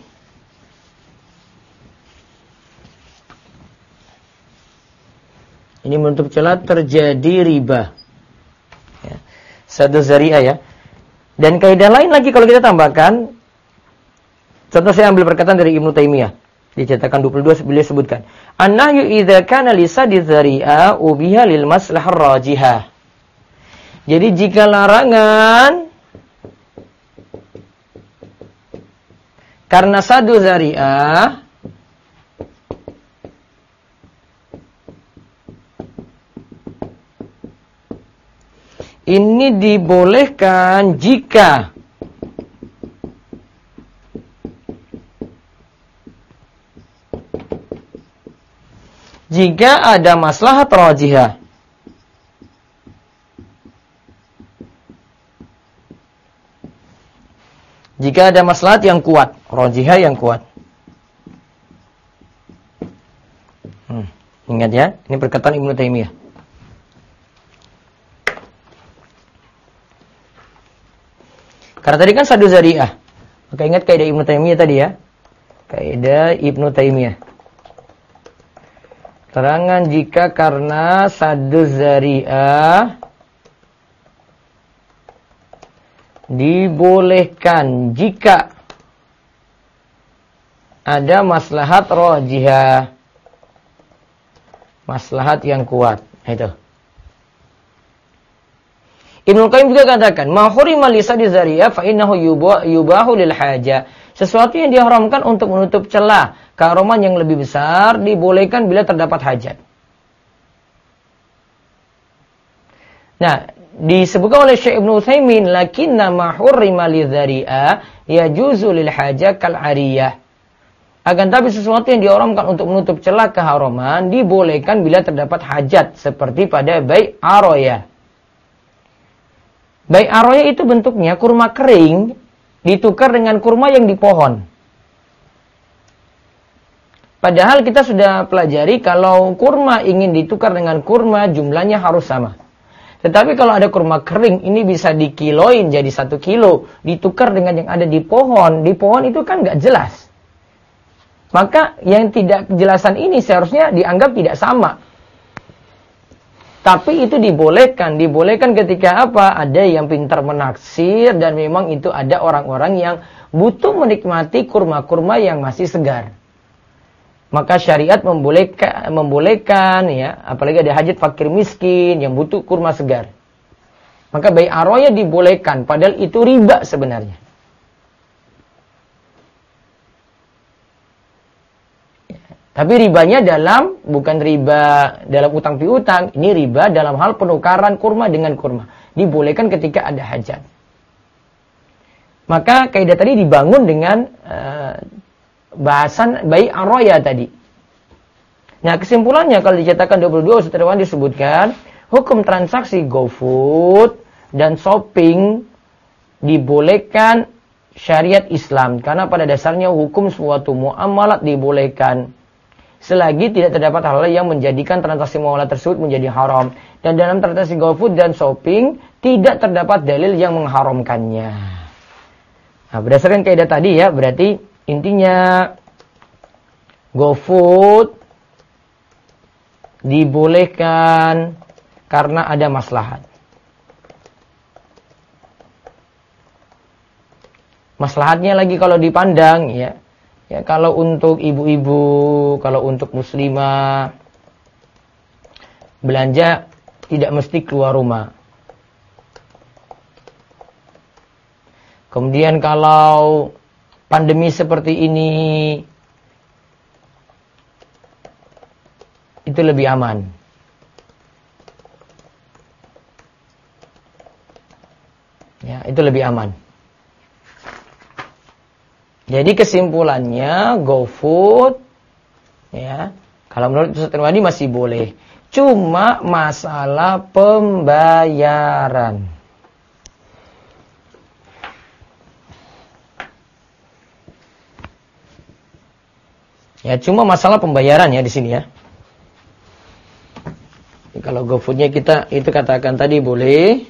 menutup celah terjadi riba. Ya. Sadu zari'ah ya. Dan kaidah lain lagi kalau kita tambahkan, contoh saya ambil perkataan dari Ibnu Taimiyah. Dicetakan 22 beliau sebutkan, "An-nahyu idza kana li sadi dzari'a ubiha lil maslahah rajihah." Jadi jika larangan karena sadu dzari'ah ini dibolehkan jika ada maslahat rajihah. Jika ada maslahat yang kuat, rajihah yang kuat. Ingat ya, ini perkataan Ibnu Taimiyah. Karena tadi kan sadu zari'ah. Maka ingat kaidah Ibnu Taimiyah tadi ya. Kaidah Ibnu Taimiyah. Larangan jika karena sadu zari'ah dibolehkan jika ada maslahat rajihah. Maslahat yang kuat. Itu. Ibnu Qayyim juga katakan, "Ma hurima li sadi zari'ah fa innahu yubahu lil haja." Sesuatu yang diharamkan untuk menutup celah keharaman yang lebih besar dibolehkan bila terdapat hajat. Nah, disebutkan oleh Syekh Ibnu Utsaimin, "Lakinna ma hurima li zari'ah yajuzu lil haja kal 'ariyah." Akan tapi sesuatu yang diharamkan untuk menutup celah keharaman dibolehkan bila terdapat hajat seperti pada bai' araya. Bai' araya itu bentuknya kurma kering ditukar dengan kurma yang di pohon. Padahal kita sudah pelajari kalau kurma ingin ditukar dengan kurma jumlahnya harus sama. Tetapi kalau ada kurma kering ini bisa dikiloin jadi 1 kilo. Ditukar dengan yang ada di pohon. Di pohon itu kan nggak jelas. Maka yang tidak kejelasan ini seharusnya dianggap tidak sama. Tapi itu dibolehkan. Dibolehkan ketika apa? Ada yang pintar menaksir dan memang itu ada orang-orang yang butuh menikmati kurma-kurma yang masih segar. Maka syariat membolehkan ya, apalagi ada hajat fakir miskin yang butuh kurma segar. Maka bai' aroya dibolehkan, padahal itu riba sebenarnya. Tapi ribanya bukan riba dalam utang piutang, ini riba dalam hal penukaran kurma dengan kurma. Dibolehkan ketika ada hajat. Maka kaidah tadi dibangun dengan bahasan bai' aroya tadi. Nah, kesimpulannya kalau dicetakkan 22 Ustaz Ridwan disebutkan, hukum transaksi GoFood dan shopping dibolehkan syariat Islam. Karena pada dasarnya hukum suatu muamalat dibolehkan selagi tidak terdapat hal yang menjadikan transaksi muamalah tersebut menjadi haram. Dan dalam transaksi GoFood dan shopping tidak terdapat dalil yang mengharamkannya. Nah, berdasarkan kaidah tadi ya, berarti intinya GoFood dibolehkan karena ada maslahat. Maslahatnya lagi kalau dipandang ya. Ya, kalau untuk ibu-ibu, kalau untuk muslimah, belanja tidak mesti keluar rumah. Kemudian kalau pandemi seperti ini, itu lebih aman. Ya, itu lebih aman. Jadi kesimpulannya GoFood ya, kalau menurut Ustaz Irwandi masih boleh. Cuma masalah pembayaran. Ya, cuma masalah pembayaran ya di sini ya. Kalau GoFood-nya kita itu katakan tadi boleh.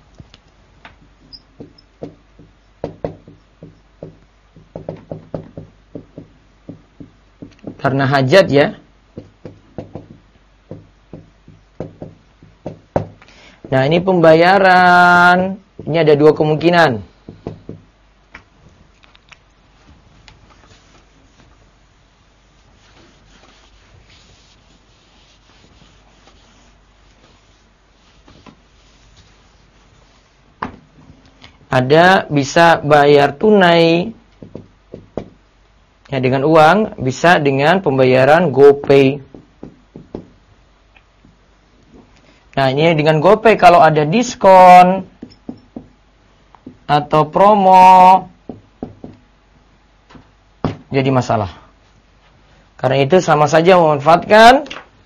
Karena hajat ya. Nah, ini pembayaran. Ini ada dua kemungkinan. Ada bisa bayar tunai ya dengan uang, bisa dengan pembayaran GoPay. Nah, ini dengan GoPay kalau ada diskon atau promo jadi masalah. Karena itu sama saja memanfaatkan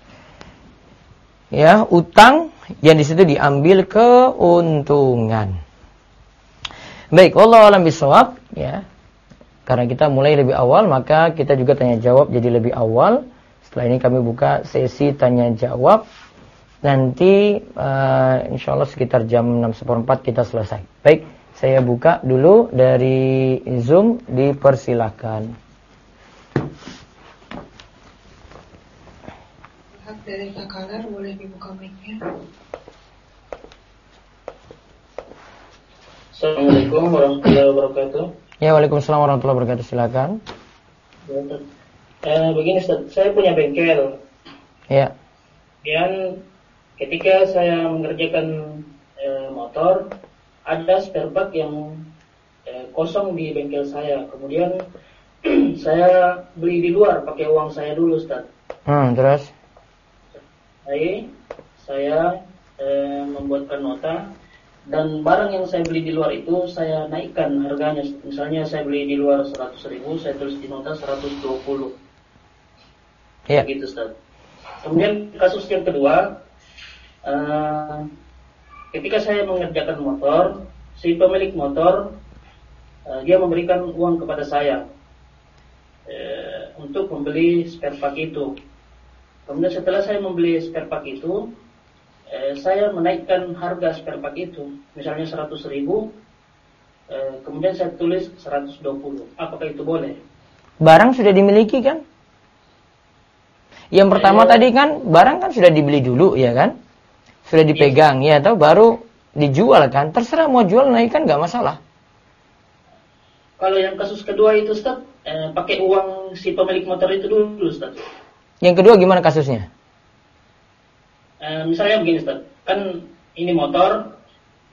ya utang yang di situ diambil keuntungan. Baik, wallahu a'lam bishawab ya. Karena kita mulai lebih awal, maka kita juga tanya jawab jadi lebih awal. Setelah ini kami buka sesi tanya jawab. Nanti insya Allah sekitar jam 6:04 kita selesai. Baik, saya buka dulu dari Zoom, dipersilakan. Dari Takalar, boleh dibuka mic-nya. Assalamualaikum warahmatullahi wabarakatuh. Ya, waalaikumsalam warahmatullahi wabarakatuh. Silakan. Begini, Ustaz, saya punya bengkel. Ya. Dan ketika saya mengerjakan motor, ada spare part yang kosong di bengkel saya. Kemudian saya beli di luar pakai uang saya dulu, Ustaz. Terus? Saya membuatkan nota. Dan barang yang saya beli di luar itu saya naikkan harganya. Misalnya saya beli di luar 100.000, saya tulis di nota 120. Ya. Begitu, Ustaz. Kemudian kasus yang kedua, ketika saya mengerjakan motor, si pemilik motor dia memberikan uang kepada saya untuk membeli spare part itu. Kemudian setelah saya membeli spare part itu, saya menaikkan harga spare part itu, misalnya 100.000, kemudian saya tulis 120. Apakah itu boleh? Barang sudah dimiliki kan? Yang pertama tadi kan, barang kan sudah dibeli dulu ya kan? Sudah dipegang ya, atau baru dijual kan? Terserah mau jual naikkan nggak masalah. Kalau yang kasus kedua itu, Ustaz, pakai uang si pemilik motor itu dulu, Ustaz. Yang kedua gimana kasusnya? Misalnya begini, Ustaz, kan ini motor,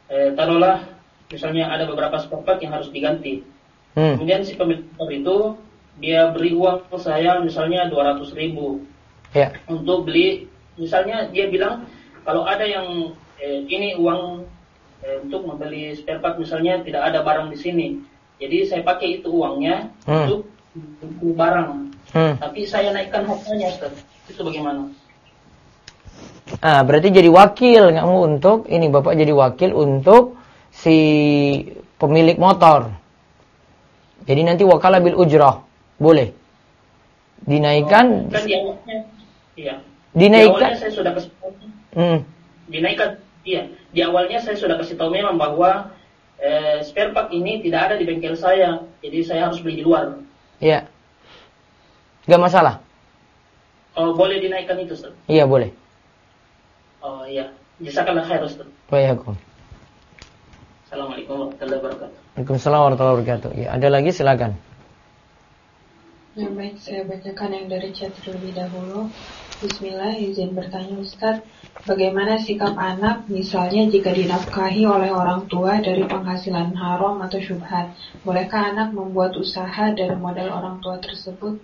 taruhlah misalnya ada beberapa spare part yang harus diganti. Kemudian si pemilik motor itu dia beri uang ke saya misalnya 200.000 untuk beli. Misalnya dia bilang kalau ada yang ini uang untuk membeli spare part, misalnya tidak ada barang di sini, jadi saya pakai itu uangnya untuk barang. Tapi saya naikkan harganya, Ustaz. Itu bagaimana? Berarti jadi wakil kamu untuk ini, Bapak jadi wakil untuk si pemilik motor. Jadi nanti wakalah bil ujrah. Boleh. Dinaikkan. Kan di awalnya, iya. Dinaikkan. Di awalnya saya sudah kasih tahu. Dinaikkan, iya. Di awalnya saya sudah kasih tahu memang bahwa spare part ini tidak ada di bengkel saya. Jadi saya harus beli di luar. Iya. Gak masalah. Oh, boleh dinaikkan itu, Ustaz? Iya, boleh. Oh, iya. Jazakallah khair, Ustaz. Waalaikumsalam. Assalamualaikum warahmatullahi wabarakatuh. Waalaikumsalam warahmatullahi wabarakatuh. Ya, ada lagi silakan. Ya, baik, saya bacakan yang dari chat terlebih dahulu. Bismillah, izin bertanya Ustadz, bagaimana sikap anak misalnya jika dinafkahi oleh orang tua dari penghasilan haram atau syubhat? Bolehkah anak membuat usaha dari modal orang tua tersebut?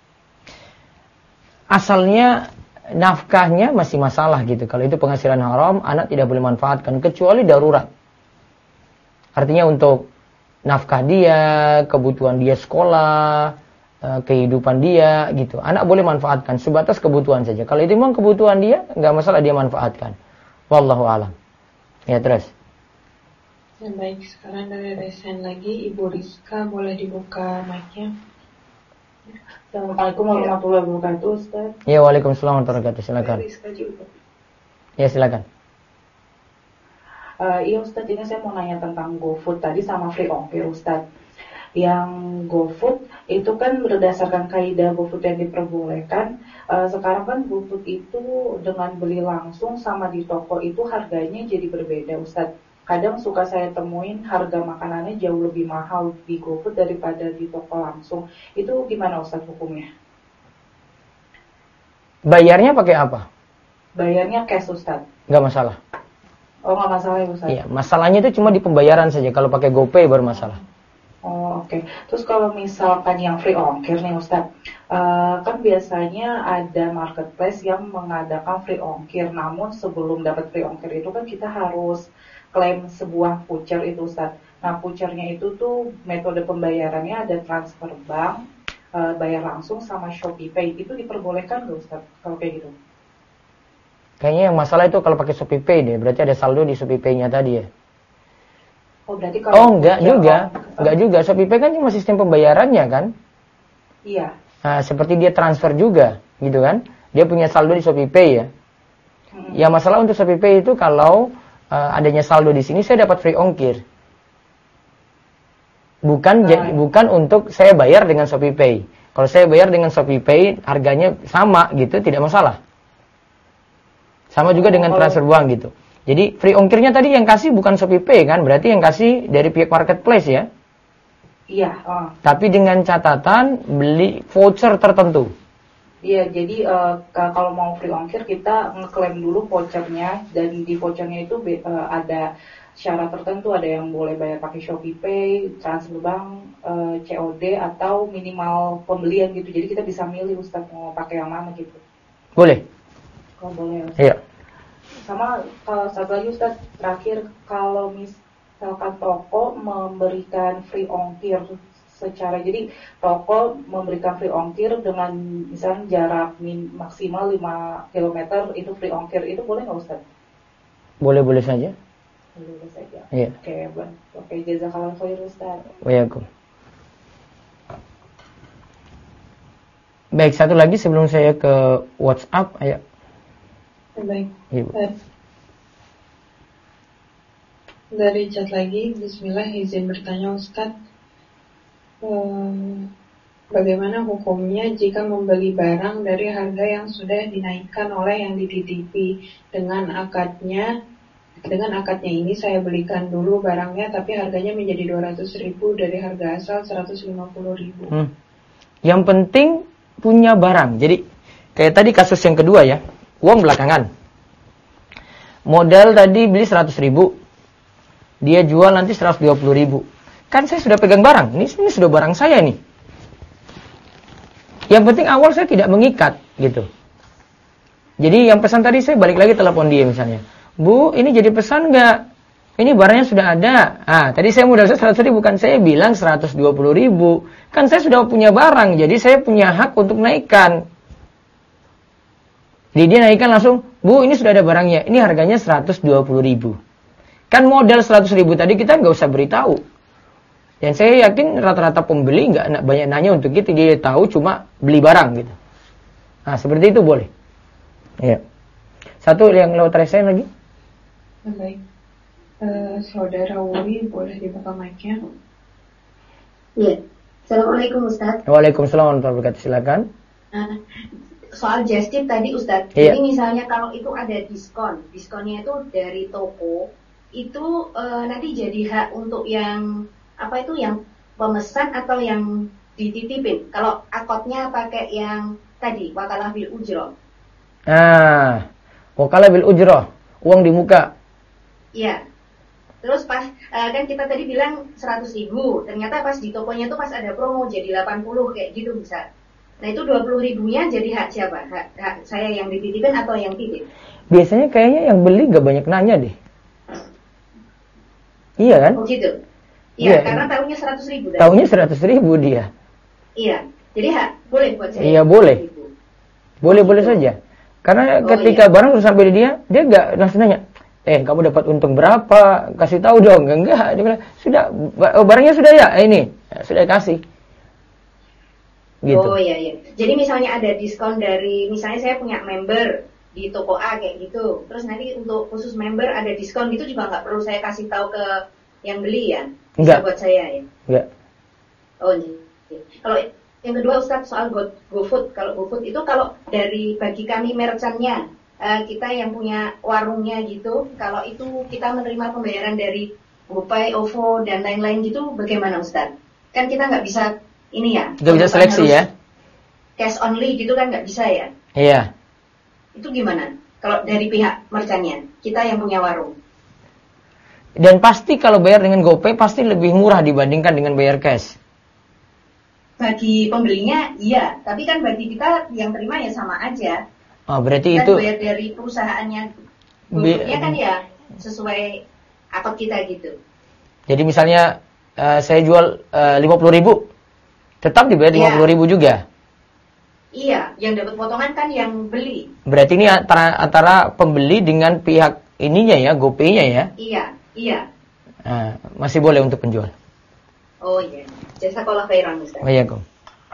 Asalnya nafkahnya masih masalah gitu. Kalau itu penghasilan haram, anak tidak boleh manfaatkan kecuali darurat. Artinya untuk nafkah dia, kebutuhan dia sekolah, kehidupan dia gitu. Anak boleh manfaatkan sebatas kebutuhan saja. Kalau itu memang kebutuhan dia, nggak masalah dia manfaatkan. Wallahu a'lam. Ya, terus. Ya, baik, sekarang dari resen lagi, Ibu Rizka, boleh dibuka mic-nya. Assalamualaikum warahmatullahi wabarakatuh, Ustaz. Ya, waalaikumsalam warahmatullahi wabarakatuh. Silakan. Rizka juga. Ya, silakan. Iya Ustaz, ini saya mau nanya tentang GoFood tadi sama free ongkir Ustaz. Yang GoFood itu kan berdasarkan kaidah GoFood yang diperbolehkan. Sekarang kan GoFood itu dengan beli langsung sama di toko itu harganya jadi berbeda Ustaz. Kadang suka saya temuin harga makanannya jauh lebih mahal di GoFood daripada di toko langsung. Itu gimana Ustaz hukumnya? Bayarnya pakai apa? Bayarnya cash Ustaz. Nggak masalah. Oh, nggak masalah ya Ustaz? Iya, masalahnya itu cuma di pembayaran saja. Kalau pakai GoPay baru masalah. Oh, oke. Terus kalau misalkan yang free ongkir nih Ustaz, kan biasanya ada marketplace yang mengadakan free ongkir. Namun sebelum dapat free ongkir itu kan kita harus klaim sebuah voucher itu Ustaz. Nah, vouchernya itu tuh metode pembayarannya ada transfer bank, bayar langsung sama Shopee Pay. Itu diperbolehkan nggak Ustaz kalau kayak gitu? Kayaknya yang masalah itu kalau pakai Shopee Pay deh. Berarti ada saldo di Shopee Pay-nya tadi ya. Oh, berarti kalau enggak juga. Enggak juga. Shopee Pay kan cuma sistem pembayarannya kan? Iya. Nah, seperti dia transfer juga, gitu kan? Dia punya saldo di Shopee Pay ya. Ya, masalah untuk Shopee Pay itu kalau adanya saldo di sini saya dapat free ongkir. Bukan untuk saya bayar dengan Shopee Pay. Kalau saya bayar dengan Shopee Pay harganya sama gitu, tidak masalah. Sama juga dengan transfer uang gitu. Jadi free ongkirnya tadi yang kasih bukan Shopee Pay kan? Berarti yang kasih dari pihak marketplace ya? Iya. Tapi dengan catatan beli voucher tertentu. Iya, jadi kalau mau free ongkir kita ngeklaim dulu vouchernya. Dan di vouchernya itu ada syarat tertentu. Ada yang boleh bayar pakai Shopee Pay, transfer bank, COD atau minimal pembelian gitu. Jadi kita bisa milih Ustaz mau pakai yang mana gitu. Boleh. Oh, boleh Ustaz. Iya. Sama satu lagi Ustaz, terakhir kalau misalkan toko memberikan free ongkir secara, jadi toko memberikan free ongkir dengan misalnya jarak maksimal 5 km itu free ongkir, itu boleh nggak Ustaz? Boleh saja. Boleh saja. Iya. Oke, jazakallah khair Ustaz. Waalaikumsalam. Baik, satu lagi sebelum saya ke WhatsApp, ayo. Baik. Ibu. Dari chat lagi, Bismillah, izin bertanya Ustadz, bagaimana hukumnya jika membeli barang dari harga yang sudah dinaikkan oleh yang dititipi dengan akadnya ini saya belikan dulu barangnya tapi harganya menjadi 200.000 dari harga asal 150.000. Yang penting punya barang. Jadi kayak tadi kasus yang kedua ya, uang belakangan. Modal tadi beli 100.000. Dia jual nanti 120.000. Kan saya sudah pegang barang. Ini sudah barang saya nih. Yang penting awal saya tidak mengikat gitu. Jadi yang pesan tadi saya balik lagi telepon dia misalnya. Bu, ini jadi pesan nggak? Ini barangnya sudah ada. Tadi saya modal 100.000, kan saya bilang 120.000. Kan saya sudah punya barang, jadi saya punya hak untuk naikkan. Jadi dia naikkan langsung, Bu, ini sudah ada barangnya. Ini harganya 120.000. Kan modal 100.000 tadi kita nggak usah beritahu. Dan saya yakin rata-rata pembeli nggak banyak nanya untuk gitu. Dia tahu cuma beli barang gitu. Nah, seperti itu boleh. Ya. Satu yang lewat resign lagi. Baik. Saudara Wuri, boleh dibuka mic-nya? Iya. Assalamualaikum Ustaz. Waalaikumsalam warahmatullahi wabarakatuh. Silakan. Soal just tip tadi Ustaz. Iya. Jadi misalnya kalau itu ada diskonnya itu dari toko, itu nanti jadi hak untuk yang yang pemesan atau yang dititipin. Kalau akotnya pakai yang tadi wakalah bil ujroh. Wakalah bil ujroh, uang di muka. Iya. Terus pas kan kita tadi bilang 100.000, ternyata pas di tokonya tuh pas ada promo jadi 80 kayak gitu bisa. Nah itu 20.000-nya jadi hak siapa? Hak saya yang dititipin atau yang titip? Biasanya kayaknya yang beli gak banyak nanya deh. Iya kan? Oh gitu. Iya, karena tahunya 100.000. Tahunya 100.000 dia. Iya. Jadi hak boleh buat saya. Iya boleh. Boleh saja. Karena ketika barang sudah sampai di dia gak langsung nanya, kamu dapat untung berapa? Kasih tahu dong. Enggak, dia bilang, sudah, barangnya sudah ya? Ini, sudah kasih. Gitu. Oh iya. Jadi misalnya ada diskon dari, misalnya saya punya member di toko A kayak gitu. Terus nanti untuk khusus member ada diskon gitu juga nggak perlu saya kasih tahu ke yang beli ya? Enggak. Buat saya ya? Enggak. Oh iya. Kalau yang kedua Ustadz soal GoFood. Kalau GoFood itu kalau dari bagi kami merchantnya, kita yang punya warungnya gitu, kalau itu kita menerima pembayaran dari GoPay, OVO, dan lain-lain gitu, bagaimana Ustadz? Kan kita nggak bisa ini ya. Nggak bisa seleksi ya? Cash only gitu kan nggak bisa ya? Iya. Itu gimana? Kalau dari pihak merchantnya, kita yang punya warung. Dan pasti kalau bayar dengan GoPay pasti lebih murah dibandingkan dengan bayar cash. Bagi pembelinya iya, tapi kan bagi kita yang terima ya sama aja. Oh, berarti kita itu bayar dari perusahaannya, GoFoodnya kan ya sesuai akad kita gitu. Jadi misalnya saya jual 50.000, tetap dibayar 50.000 juga. Iya, yang dapat potongan kan yang beli. Berarti ini antara pembeli dengan pihak ininya ya, GoPay-nya ya? Iya. Masih boleh untuk penjual. Oh iya, jazakallah khairan Ustaz. Waalaikumsalam.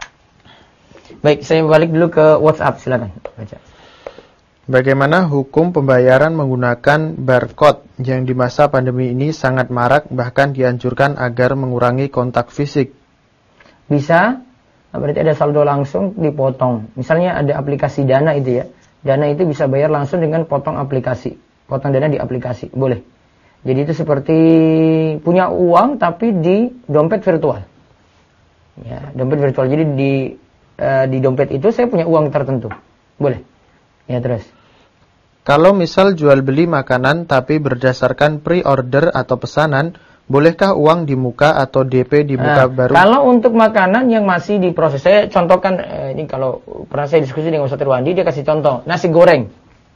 Baik, saya balik dulu ke WhatsApp, silakan baca. Bagaimana hukum pembayaran menggunakan barcode yang di masa pandemi ini sangat marak, bahkan dianjurkan agar mengurangi kontak fisik? Bisa, berarti ada saldo langsung dipotong. Misalnya ada aplikasi Dana itu ya. Dana itu bisa bayar langsung dengan potong aplikasi. Potong dana di aplikasi, boleh. Jadi itu seperti punya uang tapi di dompet virtual. Ya, dompet virtual. Jadi di dompet itu saya punya uang tertentu. Boleh. Ya, terus. Kalau misal jual beli makanan tapi berdasarkan pre-order atau pesanan, bolehkah uang di muka atau DP di muka baru? Kalau untuk makanan yang masih diproses, saya contohkan, ini kalau pernah saya diskusi dengan Ustaz Irwandi, dia kasih contoh, nasi goreng.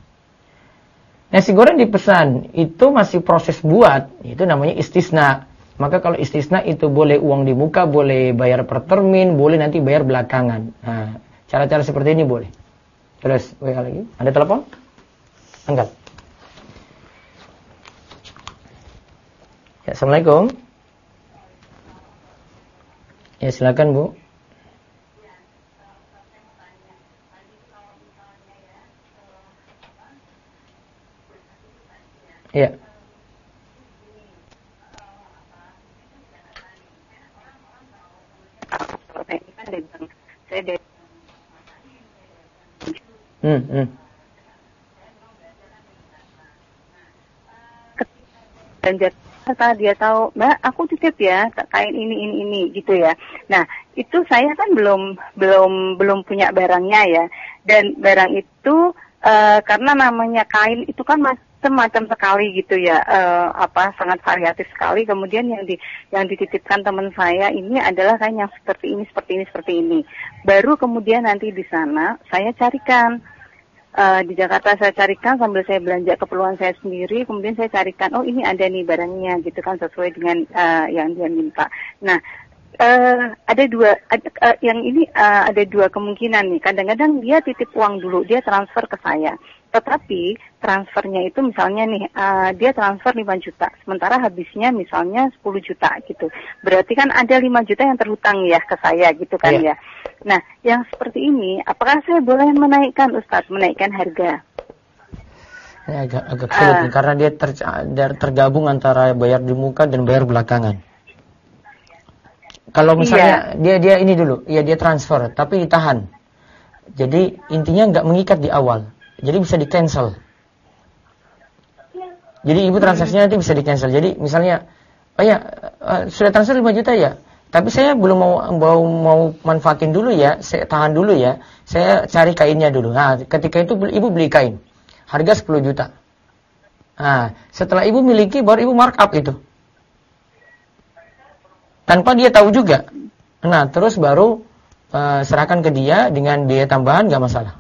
Nasi goreng dipesan, itu masih proses buat, itu namanya istisna. Maka kalau istisna itu boleh uang di muka, boleh bayar per termin, boleh nanti bayar belakangan. Nah, cara-cara seperti ini boleh. Terus, lagi, ada telepon? Angkat. Ya, Assalamualaikum. Ya, silakan Bu. Ya. Dan setelah dia tahu, Mbak, aku titip ya, kain ini gitu ya. Nah, itu saya kan belum punya barangnya ya. Dan barang itu karena namanya kain itu kan macam-macam sekali gitu ya, sangat variatif sekali. Kemudian yang dititipkan teman saya ini adalah kan yang seperti ini. Baru kemudian nanti di sana saya carikan. Di Jakarta saya carikan sambil saya belanja keperluan saya sendiri, kemudian saya carikan, oh ini ada nih barangnya gitu kan, sesuai dengan yang dia minta. Nah, ada dua kemungkinan nih. Kadang-kadang dia titip uang dulu, dia transfer ke saya. Tetapi transfernya itu misalnya nih, dia transfer 5 juta, sementara habisnya misalnya 10 juta gitu. Berarti kan ada 5 juta yang terhutang ya ke saya gitu kan ya. Nah, yang seperti ini, apakah saya boleh menaikkan harga? Ini agak sulit nih, karena dia tergabung antara bayar di muka dan bayar belakangan. Kalau misalnya dia ini dulu, ya dia transfer, tapi ditahan. Jadi intinya nggak mengikat di awal, jadi bisa di cancel. Jadi ibu transaksinya nanti bisa di cancel. Jadi misalnya, sudah transfer 5 juta ya, tapi saya belum mau manfaatin dulu ya, saya tahan dulu ya, saya cari kainnya dulu. Nah, ketika itu ibu beli kain, harga 10 juta. Nah, setelah ibu miliki, baru ibu markup itu. Tanpa dia tahu juga. Nah, terus baru serahkan ke dia dengan biaya tambahan, nggak masalah.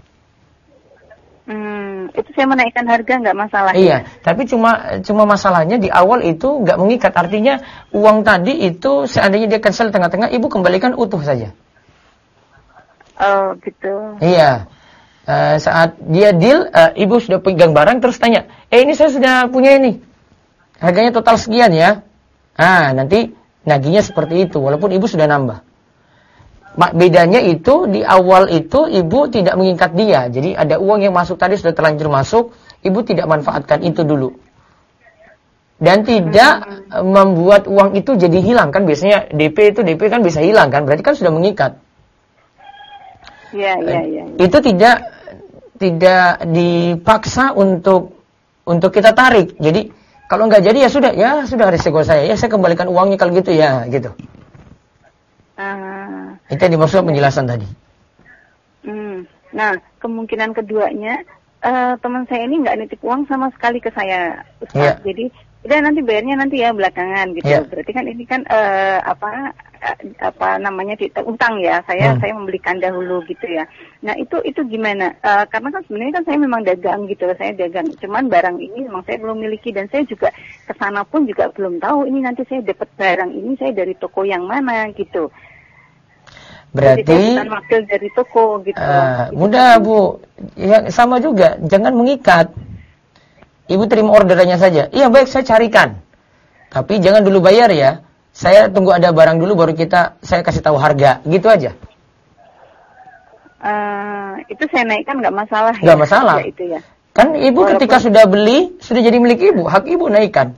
Itu saya menaikkan harga nggak masalah. Iya, tapi cuma masalahnya di awal itu nggak mengikat. Artinya uang tadi itu seandainya dia cancel tengah-tengah, ibu kembalikan utuh saja. Oh, gitu. Iya. Saat dia deal, ibu sudah pegang barang terus tanya, ini saya sudah punya ini, harganya total sekian ya. Nah, nanti nagihnya seperti itu, walaupun ibu sudah nambah. Bedanya itu di awal itu ibu tidak mengikat dia. Jadi ada uang yang masuk tadi sudah terlanjur masuk, ibu tidak manfaatkan itu dulu. Dan tidak membuat uang itu jadi hilang, kan biasanya DP kan bisa hilang kan, berarti kan sudah mengikat. Iya. Itu tidak dipaksa untuk kita tarik. Jadi kalau nggak jadi ya sudah resiko saya. Ya saya kembalikan uangnya kalau gitu ya gitu. Itu yang dimaksud penjelasan tadi. Nah, kemungkinan keduanya teman saya ini nggak nitip uang sama sekali ke saya, Ustaz. Jadi udah nanti bayarnya nanti ya belakangan gitu. Berarti kan ini kan utang ya. Saya membelikan dahulu gitu ya. Nah, itu gimana? Karena kan sebenarnya kan saya memang dagang gitu. Saya dagang. Cuman barang ini memang saya belum miliki, dan saya juga kesana pun juga belum tahu ini nanti saya dapat barang ini saya dari toko yang mana gitu. Berarti bukan wakil dari toko gitu. Mudah Bu. Ya, sama juga, jangan mengikat. Ibu terima orderannya saja. Iya baik, saya carikan. Tapi jangan dulu bayar ya. Saya tunggu ada barang dulu baru saya kasih tahu harga. Gitu aja. Itu saya naikkan nggak masalah. Nggak masalah. Ya, itu ya. Kan ibu ketika sudah beli, sudah jadi milik ibu, hak ibu naikkan.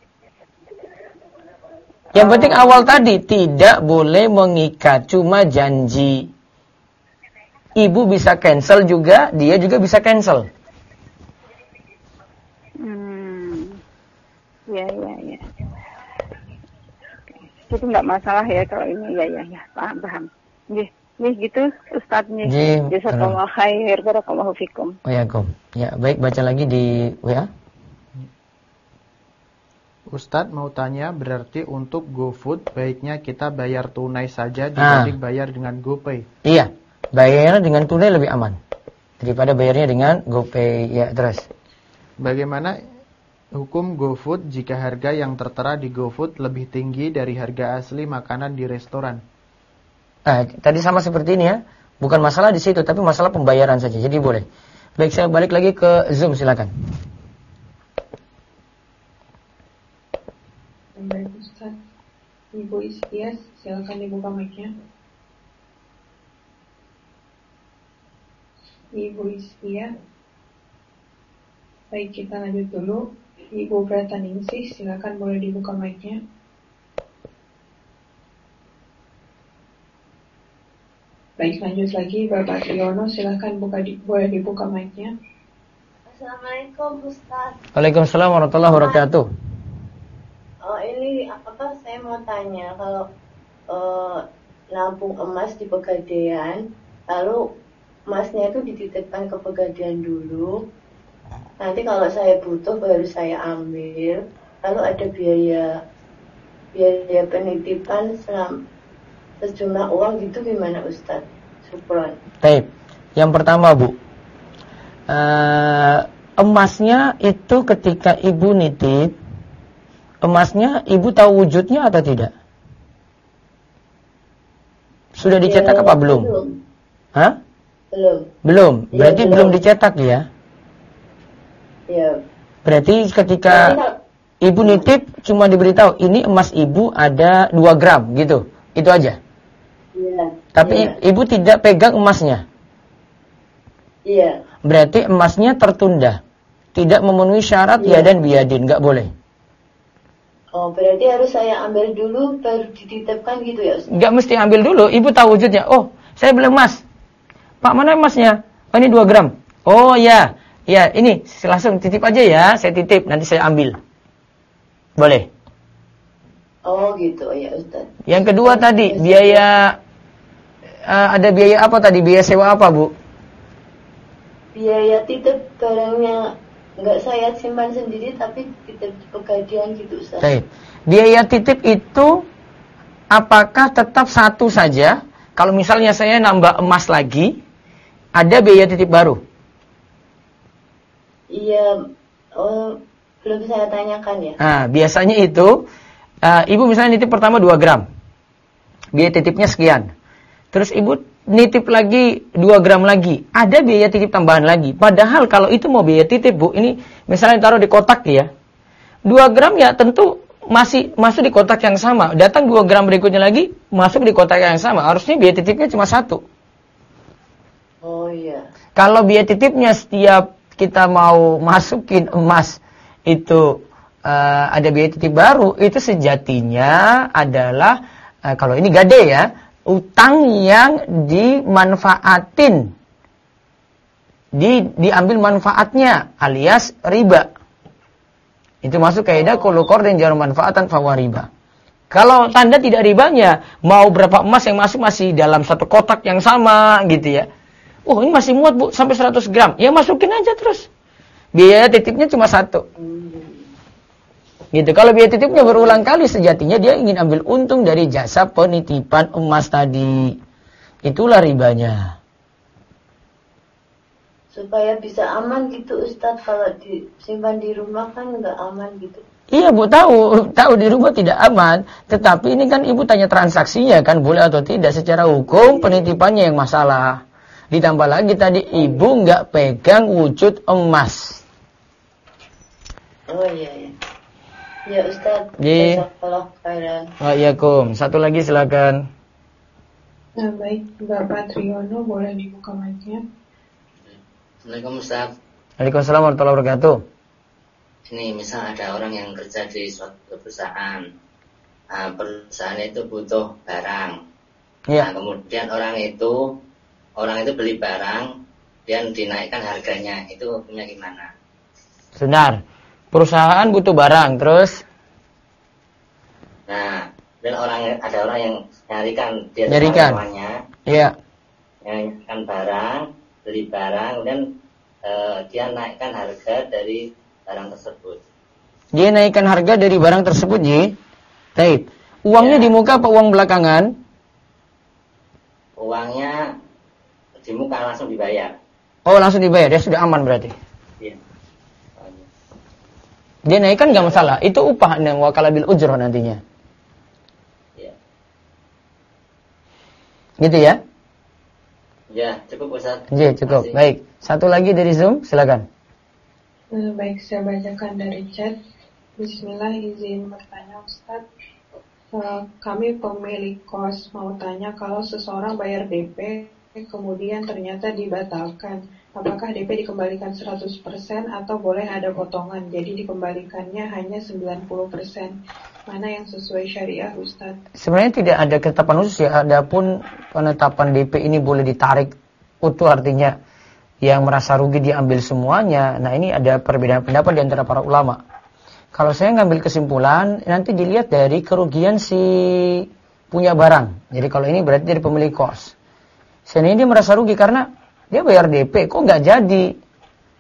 Yang penting awal tadi tidak boleh mengikat, cuma janji. Ibu bisa cancel juga, dia juga bisa cancel. Ya. Itu nggak masalah ya kalau ini, ya. Paham. Nih gitu Ustadznya. Jazakallahu khair, barakallahu fikum. Waalaikumsalam. Ya, baik, baca lagi di WA. Ustadz mau tanya, berarti untuk GoFood baiknya kita bayar tunai saja dibanding bayar dengan GoPay? Iya, bayarnya dengan tunai lebih aman daripada bayarnya dengan GoPay. Ya, terus. Bagaimana hukum GoFood jika harga yang tertera di GoFood lebih tinggi dari harga asli makanan di restoran? Tadi sama seperti ini ya, bukan masalah di situ, tapi masalah pembayaran saja. Jadi boleh. Baik, saya balik lagi ke Zoom, silakan. Baik Ustaz, Ibu Istias, silakan dibuka mic-nya. Ibu Istias. Baik, kita lanjut dulu. Ibu Brataningsih, silakan boleh dibuka mic-nya. Baik, lanjut lagi Bapak Triono, silakan boleh dibuka mic-nya. Assalamualaikum Ustaz. Waalaikumsalam warahmatullahi wabarakatuh. Ini saya mau tanya, kalau nampung emas di Pegadaian, lalu emasnya itu dititipkan ke Pegadaian dulu, Nanti kalau saya butuh baru saya ambil. Lalu ada biaya penitipan sejumlah uang gitu gimana Ustadz? Syukron. Baik. Yang pertama Bu, emasnya itu ketika ibu nitip, emasnya ibu tahu wujudnya atau tidak? Sudah dicetak apa belum? Hah? Belum. Berarti belum dicetak ya? Ya. Berarti ketika ibu nitip cuma diberitahu ini emas ibu ada 2 gram gitu. Itu aja. Iya. Tapi ibu tidak pegang emasnya. Iya. Berarti emasnya tertunda. Tidak memenuhi syarat ya dan biadin, enggak boleh. Oh, berarti harus saya ambil dulu baru dititipkan gitu ya Ustaz? Enggak mesti ambil dulu, ibu tahu wujudnya. Oh, saya beli emas. Pak, mana emasnya? Oh, ini 2 gram. Oh ya, ya ini langsung titip aja ya, saya titip, nanti saya ambil. Boleh. Oh gitu ya Ustaz. Yang kedua tadi, biaya, ada biaya apa tadi? Biaya sewa apa Bu? Biaya titip barangnya enggak saya simpan sendiri tapi titip pegadaian gitu Ustaz. Baik. Biaya titip itu apakah tetap satu saja? Kalau misalnya saya nambah emas lagi, ada biaya titip baru? Iya, belum saya tanyakan ya. Nah, biasanya itu, ibu misalnya nitip pertama 2 gram. Biaya titipnya sekian. Terus ibu nitip lagi 2 gram lagi. Ada biaya titip tambahan lagi. Padahal kalau itu mau biaya titip Bu, ini misalnya taruh di kotak ya. 2 gram ya tentu masih masuk di kotak yang sama. Datang 2 gram berikutnya lagi, masuk di kotak yang sama. Harusnya biaya titipnya cuma 1. Oh iya. Kalau biaya titipnya setiap kita mau masukin emas itu ada biaya titip baru, itu sejatinya adalah kalau ini gade ya, utang yang dimanfaatin, diambil manfaatnya alias riba. Itu masuk kaidah kullu qardin jar manfaatan fahuwa riba. Kalau tanda tidak ribanya, mau berapa emas yang masuk masih dalam satu kotak yang sama gitu ya. Oh ini masih muat Bu sampai 100 gram, ya masukin aja terus. Biaya titipnya cuma 1. Gitu. Kalau biaya titipnya berulang kali, sejatinya dia ingin ambil untung dari jasa penitipan emas tadi. Itulah ribanya. Supaya bisa aman gitu Ustadz, kalau disimpan di rumah kan nggak aman gitu. Iya Bu, tahu di rumah tidak aman. Tetapi ini kan Ibu tanya transaksinya kan, boleh atau tidak. Secara hukum penitipannya yang masalah. Ditambah lagi tadi Ibu nggak pegang wujud emas. Oh iya ya. Ya Ustaz, jazakallahu khairan. Waalaikumsalam. Satu lagi silakan. Nah baik, Bapak Triyono boleh dibuka mic-nya. Assalamualaikum Ustaz. Waalaikumsalam warahmatullahi wabarakatuh. Ini misal ada orang yang kerja di suatu perusahaan. Nah, perusahaan itu butuh barang. Ya. Nah, kemudian orang itu beli barang dan dinaikkan harganya. Itu hukumnya gimana? Sebentar. Perusahaan butuh barang, terus? Nah, dan ada orang yang nyarikan dia namanya. Iya. Nyarikan barang, beli barang, kemudian dia naikkan harga dari barang tersebut. Dia naikkan harga dari barang tersebut, Ji. Baik. Uangnya di muka apa uang belakangan? Uangnya di muka langsung dibayar. Oh, langsung dibayar. Dia sudah aman berarti. Iya. Dia naikkan nggak masalah. Itu upah yang wakala bil ujroh nantinya. Iya. Gitu ya? Ya, cukup Ustaz. Iya, cukup. Baik. Satu lagi dari Zoom, silakan. Baik, saya bacakan dari chat. Bismillah, izin bertanya Ustaz. Kami pemilik kos mau tanya, kalau seseorang bayar DP kemudian ternyata dibatalkan, apakah DP dikembalikan 100% atau boleh ada potongan, jadi dikembalikannya hanya 90%? Mana yang sesuai syariah Ustaz? Sebenarnya tidak ada ketetapan khusus ya. Adapun penetapan DP ini boleh ditarik utuh, artinya yang merasa rugi diambil semuanya. Nah ini ada perbedaan pendapat di antara para ulama. Kalau saya ngambil kesimpulan, nanti dilihat dari kerugian si punya barang. Jadi kalau ini berarti dari pemilik kos. Sebenarnya dia merasa rugi karena dia bayar DP, kok nggak jadi.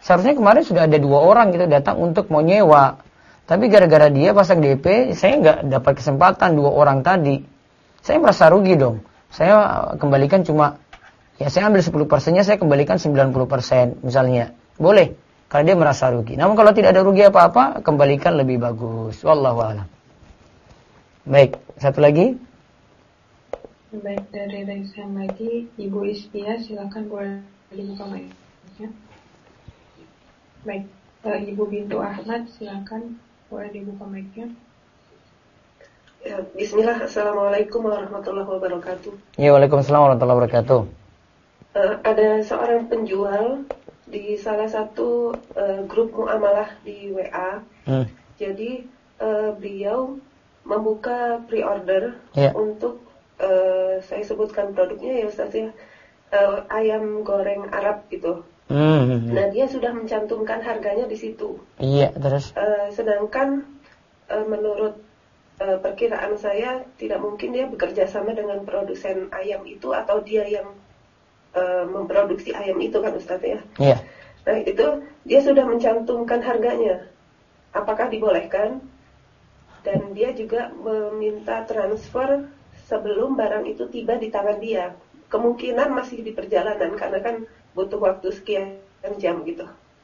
Seharusnya kemarin sudah ada 2 orang gitu datang untuk mau nyewa. Tapi gara-gara dia pasang DP, saya nggak dapat kesempatan 2 orang tadi. Saya merasa rugi dong. Saya kembalikan cuma, ya saya ambil 10%-nya, saya kembalikan 90% misalnya. Boleh, kalau dia merasa rugi. Namun kalau tidak ada rugi apa-apa, kembalikan lebih bagus. Wallahu a'lam. Baik, satu lagi. Baik, dari Raisan lagi, Ibu Istia, silakan boleh dibuka mic-nya. Baik, Ibu Bintu Ahmad, silakan boleh dibuka mic-nya. Ya, bismillah, assalamualaikum warahmatullahi wabarakatuh. Ya, waalaikumsalam warahmatullahi wabarakatuh. Ada seorang penjual di salah satu grup muamalah di WA. Jadi beliau membuka pre-order untuk saya sebutkan produknya ya Ustaz ya, ayam goreng Arab gitu. Nah dia sudah mencantumkan harganya di situ. Iya, terus. Sedangkan menurut perkiraan saya tidak mungkin dia bekerja sama dengan produsen ayam itu atau dia yang memproduksi ayam itu kan Ustaz ya. Iya. Nah itu dia sudah mencantumkan harganya. Apakah dibolehkan? Dan dia juga meminta transfer sebelum barang itu tiba di tangan dia. Kemungkinan masih di perjalanan karena kan butuh waktu sekian jam gitu.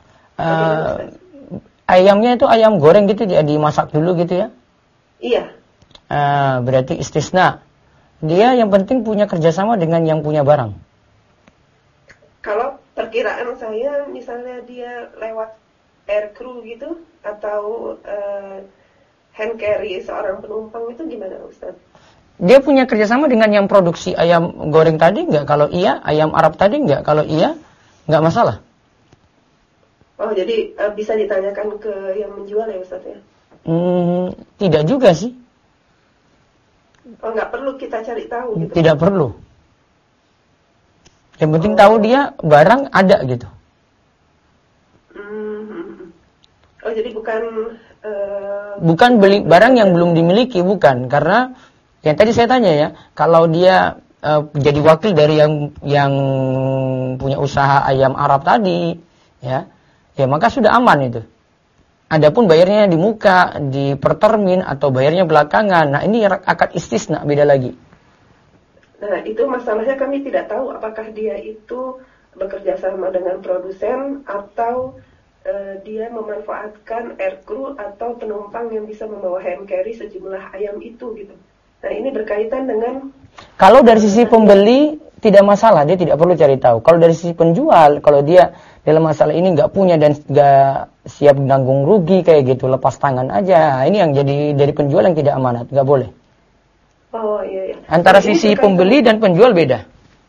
Ayamnya itu ayam goreng gitu dia dimasak dulu gitu ya? Iya. Berarti istisna. Dia yang penting punya kerjasama dengan yang punya barang. Kalau perkiraan saya misalnya dia lewat air crew gitu atau hand carry seorang penumpang itu gimana Ustaz? Dia punya kerjasama dengan yang produksi ayam goreng tadi nggak? Kalau iya, ayam Arab tadi nggak? Kalau iya, nggak masalah. Oh jadi bisa ditanyakan ke yang menjual ya Ustaz ya? Tidak juga sih. Oh nggak perlu kita cari tahu gitu? Tidak perlu. Yang penting tahu dia barang ada gitu. Oh jadi bukan bukan beli barang yang belum dimiliki, bukan. Karena yang tadi saya tanya ya, kalau dia jadi wakil dari yang punya usaha ayam Arab tadi, ya maka sudah aman itu. Adapun bayarnya di muka, di pertermin atau bayarnya belakangan, nah ini akad istisna, beda lagi. Nah itu masalahnya kami tidak tahu apakah dia itu bekerja sama dengan produsen atau dia memanfaatkan air crew atau penumpang yang bisa membawa hand carry sejumlah ayam itu gitu. Nah ini berkaitan dengan kalau dari sisi pembeli tidak masalah, dia tidak perlu cari tahu. Kalau dari sisi penjual, kalau dia dalam masalah ini nggak punya dan nggak siap nanggung rugi kayak gitu, lepas tangan aja. Ini yang jadi dari penjual yang tidak amanat, nggak boleh. Oh iya. Antara sisi pembeli dan penjual beda.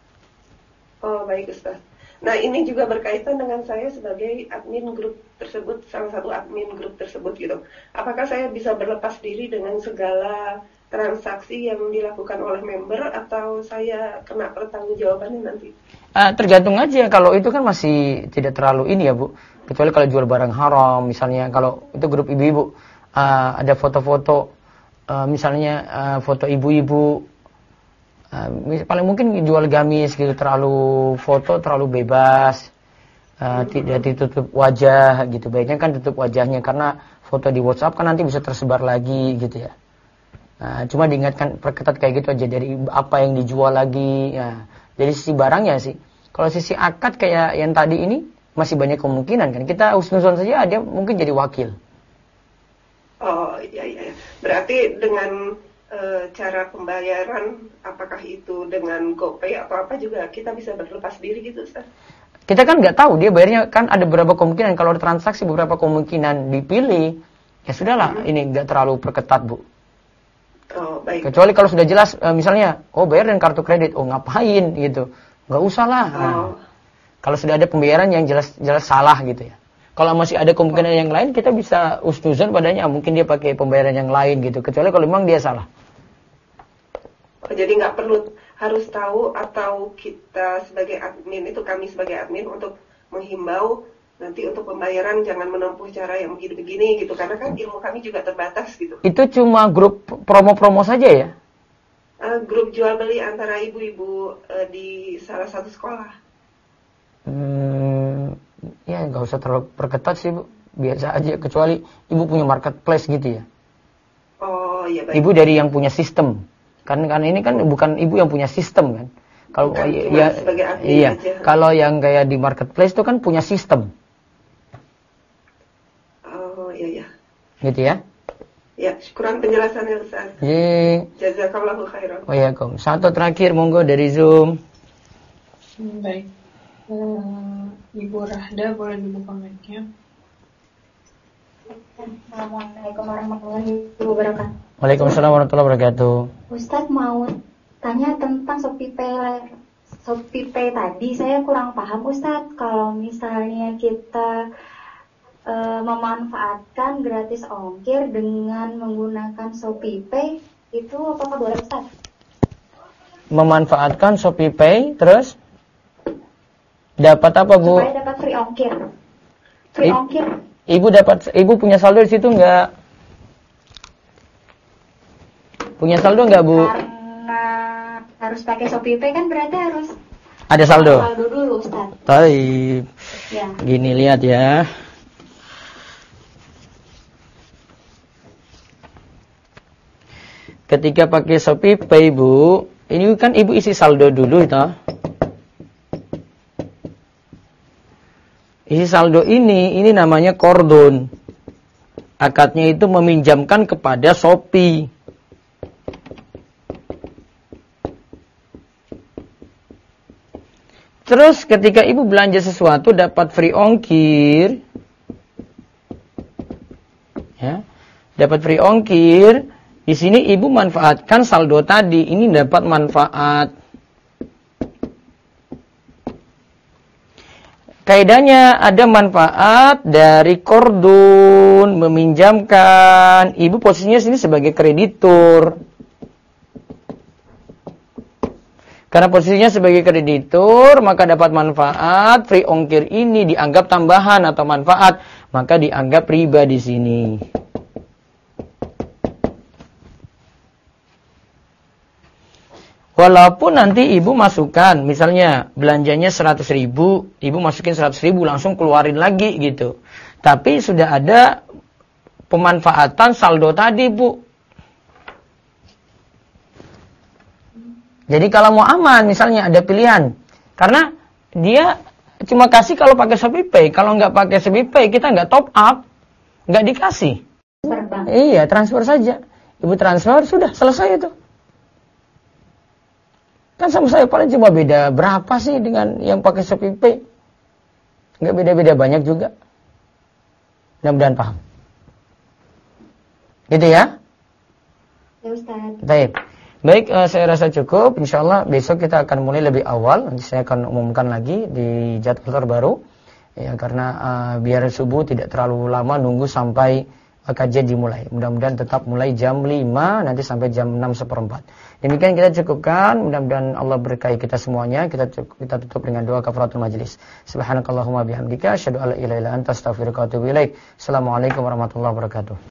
Oh baik Ustaz. Nah ini juga berkaitan dengan saya sebagai admin grup tersebut, salah satu admin grup tersebut gitu. Apakah saya bisa berlepas diri dengan segala transaksi yang dilakukan oleh member atau saya kena pertanggungjawabannya nanti? Tergantung aja, kalau itu kan masih tidak terlalu ini ya Bu. Kecuali kalau jual barang haram, misalnya kalau itu grup ibu-ibu, ada foto-foto, misalnya foto ibu-ibu, paling mungkin jual gamis gitu, terlalu foto, terlalu bebas, tidak ditutup wajah gitu. Baiknya kan tutup wajahnya karena foto di WhatsApp kan nanti bisa tersebar lagi gitu ya. Cuma diingatkan perketat kayak gitu aja dari apa yang dijual lagi. Ya. Jadi sisi barangnya sih. Kalau sisi akad kayak yang tadi ini masih banyak kemungkinan kan. Kita husnuzon saja dia mungkin jadi wakil. Oh iya. Berarti dengan cara pembayaran apakah itu dengan GoPay atau apa juga kita bisa berlepas diri gitu Ustaz? Kita kan nggak tahu dia bayarnya kan ada beberapa kemungkinan. Kalau ada transaksi beberapa kemungkinan dipilih, ya sudahlah ini nggak terlalu perketat Bu. Oh, baik. Kecuali kalau sudah jelas misalnya, bayar dengan kartu kredit, ngapain gitu, nggak usah lah. Kalau sudah ada pembayaran yang jelas salah gitu ya. Kalau masih ada kemungkinan yang lain, kita bisa usnuzon padanya, mungkin dia pakai pembayaran yang lain gitu. Kecuali kalau memang dia salah. Jadi nggak perlu harus tahu atau kita sebagai admin itu kami sebagai admin untuk menghimbau nanti untuk pembayaran jangan menempuh cara yang begini-begini gitu karena kan ilmu kami juga terbatas gitu. Itu cuma grup promo-promo saja ya? Grup jual beli antara ibu-ibu di salah satu sekolah. Ya nggak usah terlalu perketat sih Bu, biasa aja, kecuali ibu punya marketplace gitu ya. Oh iya baik. Ibu dari yang punya sistem, karena ini kan bukan ibu yang punya sistem kan. Kalau ya iya, aja. Kalau yang kayak di marketplace itu kan punya sistem. Oh iya. Gitu ya. Ya, kurang penjelasannya Ustaz. Iya. Jazakallahu khairan. Oh iya, satu terakhir monggo dari Zoom. Baik. Ibu Rahda boleh dibuka mic-nya. Assalamualaikum warahmatullahi wabarakatuh. Waalaikumsalam warahmatullahi wabarakatuh. Ustadz mau tanya tentang Shopee Pay tadi, saya kurang paham Ustadz. Kalau misalnya kita memanfaatkan gratis ongkir dengan menggunakan Shopee Pay, itu apakah boleh Ustadz? Memanfaatkan Shopee Pay terus dapat apa Bu? Supaya dapat free ongkir. Free ongkir. Ibu punya saldo di situ enggak? Punya saldo enggak Bu? Karena harus pakai Shopee Pay kan berarti harus ada saldo. Saldo dulu Ustaz. Baik. Ya. Gini lihat ya. Ketika pakai Shopee Pay Bu, ini kan ibu isi saldo dulu itu. Isi saldo ini namanya kordon. Akadnya itu meminjamkan kepada Shopee. Terus ketika ibu belanja sesuatu dapat free ongkir. Ya. Dapat free ongkir. Di sini ibu manfaatkan saldo tadi. Ini dapat manfaat. Kaidahnya ada manfaat dari kordon meminjamkan. Ibu posisinya sini sebagai kreditur. Karena posisinya sebagai kreditur, maka dapat manfaat. Free ongkir ini dianggap tambahan atau manfaat, maka dianggap riba di sini. Walaupun nanti ibu masukkan, misalnya belanjanya 100.000, ibu masukin 100.000 langsung keluarin lagi gitu. Tapi sudah ada pemanfaatan saldo tadi Bu. Jadi kalau mau aman, misalnya ada pilihan. Karena dia cuma kasih kalau pakai Shopee Pay. Kalau nggak pakai Shopee Pay, kita nggak top up, nggak dikasih. Iya, transfer saja. Ibu transfer, sudah selesai itu. Kan sama saya paling cuma beda berapa sih dengan yang pakai Shopee Pay? Nggak beda-beda banyak juga. Mudah-mudahan paham. Gitu ya? Ya Ustaz. Baik, saya rasa cukup. InsyaAllah besok kita akan mulai lebih awal. Nanti saya akan umumkan lagi di jadwal terbaru. Ya, karena biar subuh tidak terlalu lama nunggu sampai kajian dimulai. Mudah-mudahan tetap mulai jam 5 nanti sampai jam 6:15. Demikian kita cukupkan. Mudah-mudahan Allah berkahi kita semuanya. Kita tutup dengan doa kafaratul majlis. Subhanakallahumma bihamdika asyhadu an la ilaha illa anta astaghfiruka wa atubu ilaik. Assalamualaikum warahmatullahi wabarakatuh.